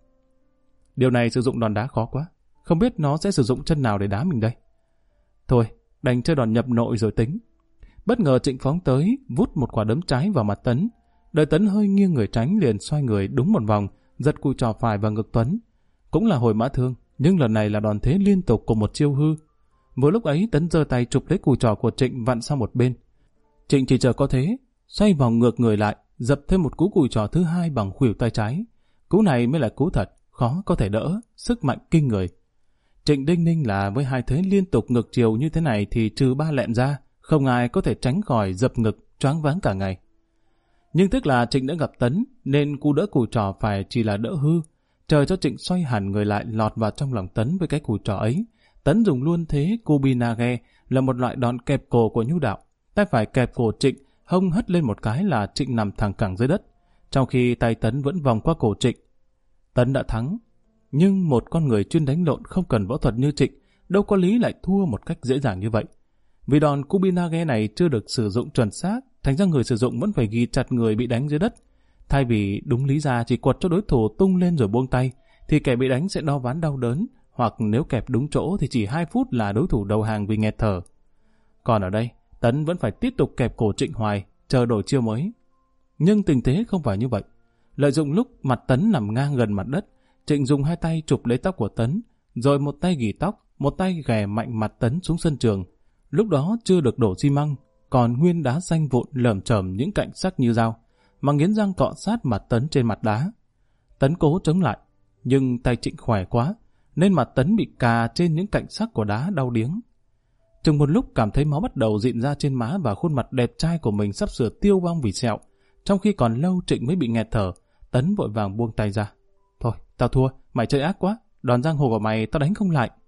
[SPEAKER 1] Điều này sử dụng đòn đá khó quá, không biết nó sẽ sử dụng chân nào để đá mình đây. Thôi, đành chơi đòn nhập nội rồi tính. Bất ngờ Trịnh phóng tới, vút một quả đấm trái vào mặt Tấn. Đợi Tấn hơi nghiêng người tránh liền xoay người đúng một vòng, giật cùi trò phải vào ngực Tuấn. Cũng là hồi mã thương, nhưng lần này là đòn thế liên tục của một chiêu hư. Vừa lúc ấy Tấn giơ tay chụp lấy cùi trò của Trịnh vặn sang một bên. Trịnh chỉ chờ có thế, xoay vòng ngược người lại, dập thêm một cú cùi trò thứ hai bằng khuỷu tay trái. Cú này mới là cú thật, khó có thể đỡ, sức mạnh kinh người. Trịnh đinh ninh là với hai thế liên tục ngược chiều như thế này thì trừ ba lẹm ra, không ai có thể tránh khỏi dập ngực, choáng váng cả ngày. Nhưng tức là Trịnh đã gặp Tấn, nên cú đỡ cùi trò phải chỉ là đỡ hư. Chờ cho Trịnh xoay hẳn người lại lọt vào trong lòng Tấn với cái cùi trò ấy. Tấn dùng luôn thế Kubinage là một loại đòn kẹp cổ của nhu đạo. Tay phải kẹp cổ Trịnh, hông hất lên một cái là Trịnh nằm thẳng cẳng dưới đất, trong khi tay Tấn vẫn vòng qua cổ Trịnh. Tấn đã thắng, nhưng một con người chuyên đánh lộn không cần võ thuật như Trịnh, đâu có lý lại thua một cách dễ dàng như vậy. Vì đòn Kubinage này chưa được sử dụng chuẩn xác, thành ra người sử dụng vẫn phải ghi chặt người bị đánh dưới đất. Thay vì đúng lý ra chỉ quật cho đối thủ tung lên rồi buông tay, thì kẻ bị đánh sẽ đau ván đau đớn, hoặc nếu kẹp đúng chỗ thì chỉ 2 phút là đối thủ đầu hàng vì nghẹt thở. Còn ở đây, Tấn vẫn phải tiếp tục kẹp cổ Trịnh hoài, chờ đổi chiêu mới. Nhưng tình thế không phải như vậy. Lợi dụng lúc mặt Tấn nằm ngang gần mặt đất, Trịnh dùng hai tay chụp lấy tóc của Tấn, rồi một tay ghì tóc, một tay ghè mạnh mặt Tấn xuống sân trường. Lúc đó chưa được đổ xi măng, còn nguyên đá xanh vụn lởm chởm những cạnh sắc như dao, mà nghiến răng cọ sát mặt Tấn trên mặt đá. Tấn cố chống lại, nhưng tay Trịnh khỏe quá, nên mặt Tấn bị cà trên những cạnh sắc của đá đau điếng. Chừng một lúc cảm thấy máu bắt đầu dịn ra trên má và khuôn mặt đẹp trai của mình sắp sửa tiêu vong vì sẹo. Trong khi còn lâu Trịnh mới bị nghẹt thở, Tấn vội vàng buông tay ra. Thôi, tao thua, mày chơi ác quá, đòn giang hồ của mày tao đánh không lại.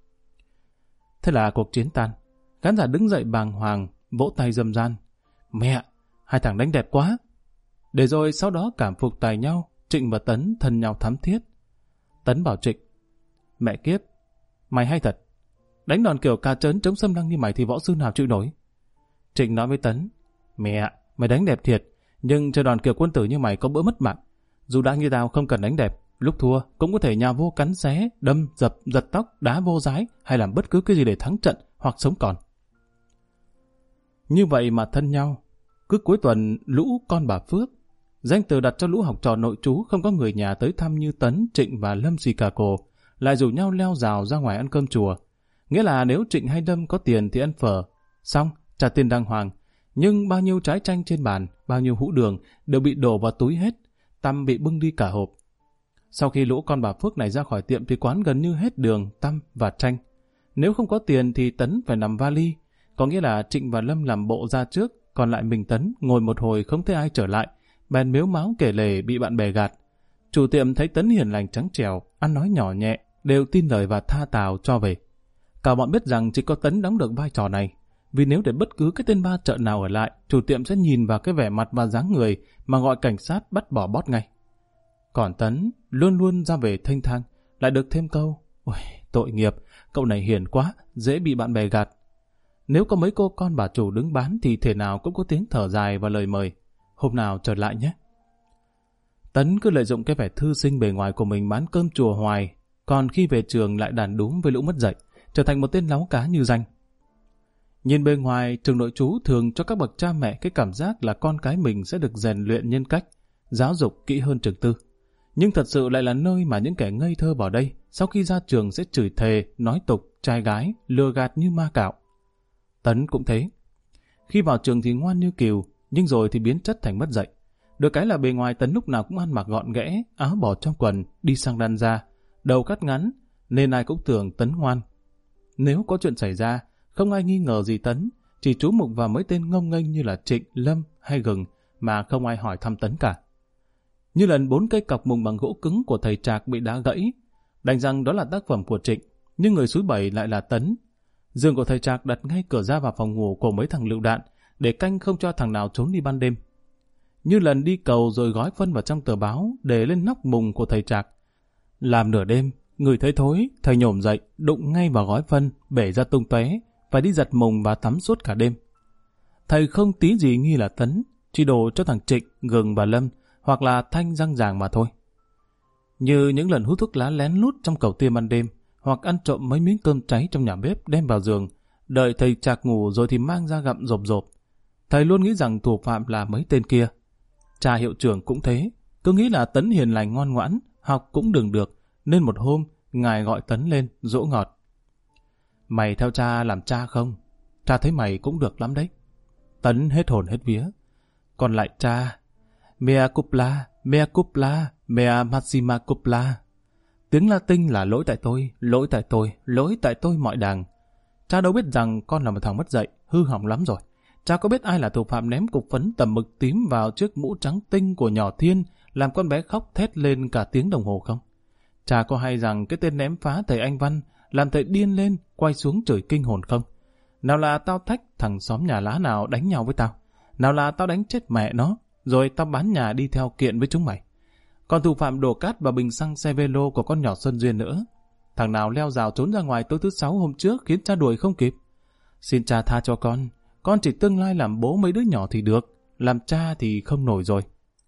[SPEAKER 1] Thế là cuộc chiến tan. Khán giả đứng dậy bàng hoàng, vỗ tay râm ran. Mẹ, hai thằng đánh đẹp quá. Để rồi sau đó cảm phục tài nhau, Trịnh và Tấn thân nhau thắm thiết. Tấn bảo Trịnh, mẹ kiếp, mày hay thật, đánh đòn kiểu cà trớn chống xâm lăng như mày thì võ sư nào chịu nổi. Trịnh nói với Tấn, mẹ, mày đánh đẹp thiệt, nhưng chơi đòn kiểu quân tử như mày có bữa mất mạng. Dù đã như tao không cần đánh đẹp, lúc thua cũng có thể nhào vô cắn xé, đâm, dập, giật tóc, đá vô dái hay làm bất cứ cái gì để thắng trận hoặc sống còn. Như vậy mà thân nhau. Cứ cuối tuần lũ con bà Phước, danh từ đặt cho lũ học trò nội trú không có người nhà tới thăm như Tấn, Trịnh và Lâm xì cà cổ, lại rủ nhau leo rào ra ngoài ăn cơm chùa. Nghĩa là nếu Trịnh hay Lâm có tiền thì ăn phở, xong trả tiền đàng hoàng, nhưng bao nhiêu trái chanh trên bàn, bao nhiêu hũ đường đều bị đổ vào túi hết, tăm bị bưng đi cả hộp. Sau khi lũ con bà Phước này ra khỏi tiệm thì quán gần như hết đường, tăm và chanh. Nếu không có tiền thì Tấn phải nằm vali, có nghĩa là Trịnh và Lâm làm bộ ra trước, còn lại mình Tấn ngồi một hồi không thấy ai trở lại, bèn mếu máo kể lể bị bạn bè gạt. Chủ tiệm thấy Tấn hiền lành trắng trẻo, ăn nói nhỏ nhẹ, đều tin lời và tha tào cho về. Cả bọn biết rằng chỉ có Tấn đóng được vai trò này, vì nếu để bất cứ cái tên ba trợn nào ở lại, chủ tiệm sẽ nhìn vào cái vẻ mặt và dáng người mà gọi cảnh sát bắt bỏ bót ngay. Còn Tấn luôn luôn ra về thênh thang, lại được thêm câu, ôi, tội nghiệp, cậu này hiền quá, dễ bị bạn bè gạt. Nếu có mấy cô con bà chủ đứng bán thì thể nào cũng có tiếng thở dài và lời mời, hôm nào trở lại nhé. Tấn cứ lợi dụng cái vẻ thư sinh bề ngoài của mình bán cơm chùa hoài, còn khi về trường lại đàn đúm với lũ mất dạy, trở thành một tên láu cá như danh. Nhìn bề ngoài, trường nội trú thường cho các bậc cha mẹ cái cảm giác là con cái mình sẽ được rèn luyện nhân cách, giáo dục kỹ hơn trường tư. Nhưng thật sự lại là nơi mà những kẻ ngây thơ vào đây, sau khi ra trường sẽ chửi thề, nói tục, trai gái, lừa gạt như ma cạo. Tấn cũng thế. Khi vào trường thì ngoan như cừu, nhưng rồi thì biến chất thành mất dạy. Được cái là bề ngoài Tấn lúc nào cũng ăn mặc gọn ghẽ, áo bỏ trong quần, đi sang đan da, đầu cắt ngắn, nên ai cũng tưởng Tấn ngoan. Nếu có chuyện xảy ra, không ai nghi ngờ gì Tấn, chỉ chú mục vào mấy tên ngông nghênh như là Trịnh, Lâm hay Gừng mà không ai hỏi thăm Tấn cả. Như lần 4 cây cọc mùng bằng gỗ cứng của thầy Trạc bị đá gãy, đành rằng đó là tác phẩm của Trịnh, nhưng người xúi bẩy lại là Tấn. Giường của thầy Trạc đặt ngay cửa ra vào phòng ngủ của mấy thằng lựu đạn, để canh không cho thằng nào trốn đi ban đêm. Như lần đi cầu rồi gói phân vào trong tờ báo để lên nóc mùng của thầy Trạc. Làm nửa đêm, người thấy thối, thầy nhổm dậy, đụng ngay vào gói phân, bể ra tung tóe, phải đi giặt mùng và tắm suốt cả đêm. Thầy không tí gì nghi là Tấn, chỉ đổ cho thằng Trịnh, Gừng và Lâm, hoặc là Thanh răng ràng mà thôi. Như những lần hút thuốc lá lén lút trong cầu tiêm ban đêm, hoặc ăn trộm mấy miếng cơm cháy trong nhà bếp đem vào giường, đợi thầy Trạc ngủ rồi thì mang ra gặm rộp rộp. Thầy luôn nghĩ rằng thủ phạm là mấy tên kia. Cha hiệu trưởng cũng thế, cứ nghĩ là Tấn hiền lành ngoan ngoãn, học cũng đừng được, nên một hôm ngài gọi Tấn lên dỗ ngọt. Mày theo cha làm cha không? Cha thấy mày cũng được lắm đấy. Tấn hết hồn hết vía. Còn lại cha, mea culpa, mea maxima culpa. Tiếng Latin là lỗi tại tôi, lỗi tại tôi, lỗi tại tôi mọi đàng. Cha đâu biết rằng con là một thằng mất dạy, hư hỏng lắm rồi. Cha có biết ai là thủ phạm ném cục phấn tầm mực tím vào chiếc mũ trắng tinh của nhỏ Thiên, làm con bé khóc thét lên cả tiếng đồng hồ không? Cha có hay rằng cái tên ném phá thầy Anh Văn, làm thầy điên lên, quay xuống chửi kinh hồn không? Nào là tao thách thằng xóm nhà lá nào đánh nhau với tao, nào là tao đánh chết mẹ nó, rồi tao bán nhà đi theo kiện với chúng mày. Còn thủ phạm đổ cát vào bình xăng xe velo của con nhỏ Xuân Duyên nữa. Thằng nào leo rào trốn ra ngoài tối thứ 6 hôm trước khiến cha đuổi không kịp. Xin cha tha cho con chỉ tương lai làm bố mấy đứa nhỏ thì được, làm cha thì không nổi rồi.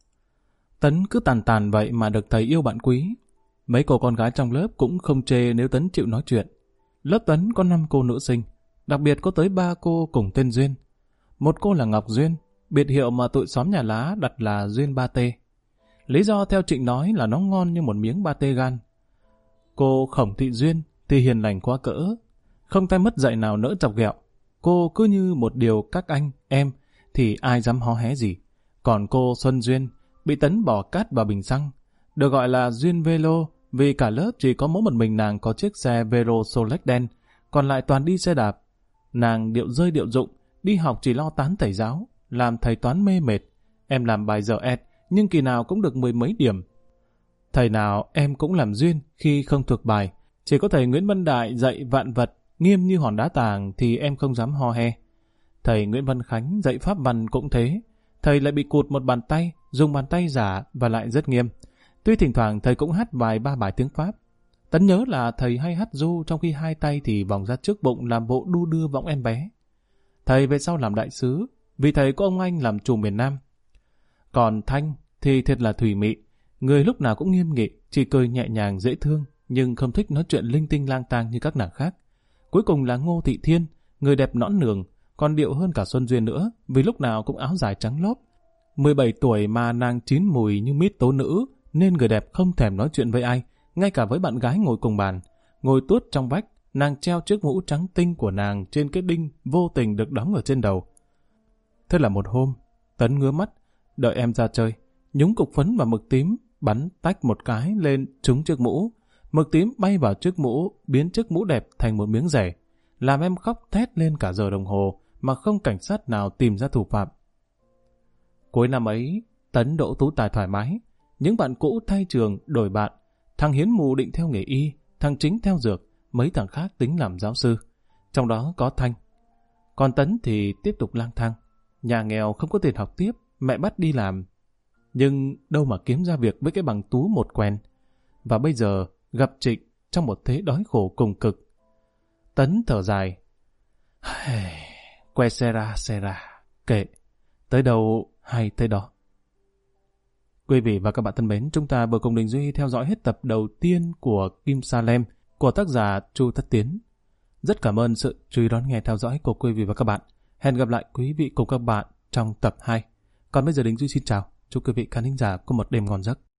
[SPEAKER 1] Tấn cứ tàn tàn vậy mà được thầy yêu bạn quý. Mấy cô con gái trong lớp cũng không chê nếu Tấn chịu nói chuyện. Lớp Tấn có 5 cô nữ sinh, đặc biệt có tới 3 cô cùng tên Duyên. Một cô là Ngọc Duyên, biệt hiệu mà tụi xóm nhà lá đặt là Duyên ba tê. Lý do theo Trịnh nói là nó ngon như một miếng ba tê gan. Cô Khổng Thị Duyên thì hiền lành quá cỡ, không tay mất dạy nào nỡ chọc ghẹo. Cô cứ như một điều các anh, em thì ai dám hó hé gì. Còn cô Xuân Duyên bị Tấn bỏ cát vào bình xăng, được gọi là Duyên Velo vì cả lớp chỉ có mỗi một mình nàng có chiếc xe Vero Solex đen, còn lại toàn đi xe đạp. Nàng điệu rơi điệu dụng, đi học chỉ lo tán thầy giáo, làm thầy toán mê mệt. Em làm bài dở ẹt, nhưng kỳ nào cũng được 10 mấy điểm. Thầy nào em cũng làm duyên khi không thuộc bài. Chỉ có thầy Nguyễn Văn Đại dạy vạn vật, nghiêm như hòn đá tàng thì em không dám ho he. Thầy Nguyễn Văn Khánh dạy pháp văn cũng thế. Thầy lại bị cụt một bàn tay dùng bàn tay giả và lại rất nghiêm. Tuy thỉnh thoảng thầy cũng hát vài ba bài tiếng Pháp. Tấn nhớ là thầy hay hát ru trong khi hai tay thì vòng ra trước bụng làm bộ đu đưa võng em bé. Thầy về sau làm đại sứ, vì thầy có ông anh làm trùm miền Nam. Còn Thanh thì thiệt là thủy mị, người lúc nào cũng nghiêm nghị, chỉ cười nhẹ nhàng dễ thương, nhưng không thích nói chuyện linh tinh lang tang như các nàng khác. Cuối cùng là Ngô Thị Thiên, người đẹp nõn nường, còn điệu hơn cả Xuân Duyên nữa, vì lúc nào cũng áo dài trắng lốp. 17 tuổi mà nàng chín mùi như mít tố nữ, nên người đẹp không thèm nói chuyện với ai, ngay cả với bạn gái ngồi cùng bàn. Ngồi tuốt trong vách, nàng treo chiếc mũ trắng tinh của nàng trên cái đinh vô tình được đóng ở trên đầu. Thế là một hôm, Tấn ngứa mắt, đợi em ra chơi, nhúng cục phấn và mực tím, bắn tách một cái lên trúng chiếc mũ. Mực tím bay vào chiếc mũ, biến chiếc mũ đẹp thành một miếng rẻ, làm em khóc thét lên cả giờ đồng hồ mà không cảnh sát nào tìm ra thủ phạm. Cuối năm ấy, Tấn đỗ tú tài thoải mái, những bạn cũ thay trường đổi bạn, thằng Hiến mù định theo nghề y, thằng Chính theo dược, mấy thằng khác tính làm giáo sư, trong đó có Thanh. Còn Tấn thì tiếp tục lang thang, nhà nghèo không có tiền học tiếp, mẹ bắt đi làm, nhưng đâu mà kiếm ra việc với cái bằng tú một quèn. Và bây giờ gặp Trịnh trong một thế đói khổ cùng cực. Tấn thở dài, que sera, kệ, tới đâu hay tới đó. Quý vị và các bạn thân mến, chúng ta vừa cùng Đình Duy theo dõi hết tập đầu tiên của Kim Sa Lem của tác giả Chu Thất Tiến. Rất cảm ơn sự chú ý đón nghe theo dõi của quý vị và các bạn. Hẹn gặp lại quý vị cùng các bạn trong tập 2. Còn bây giờ Đình Duy xin chào. Chúc quý vị khán thính giả có một đêm ngon giấc.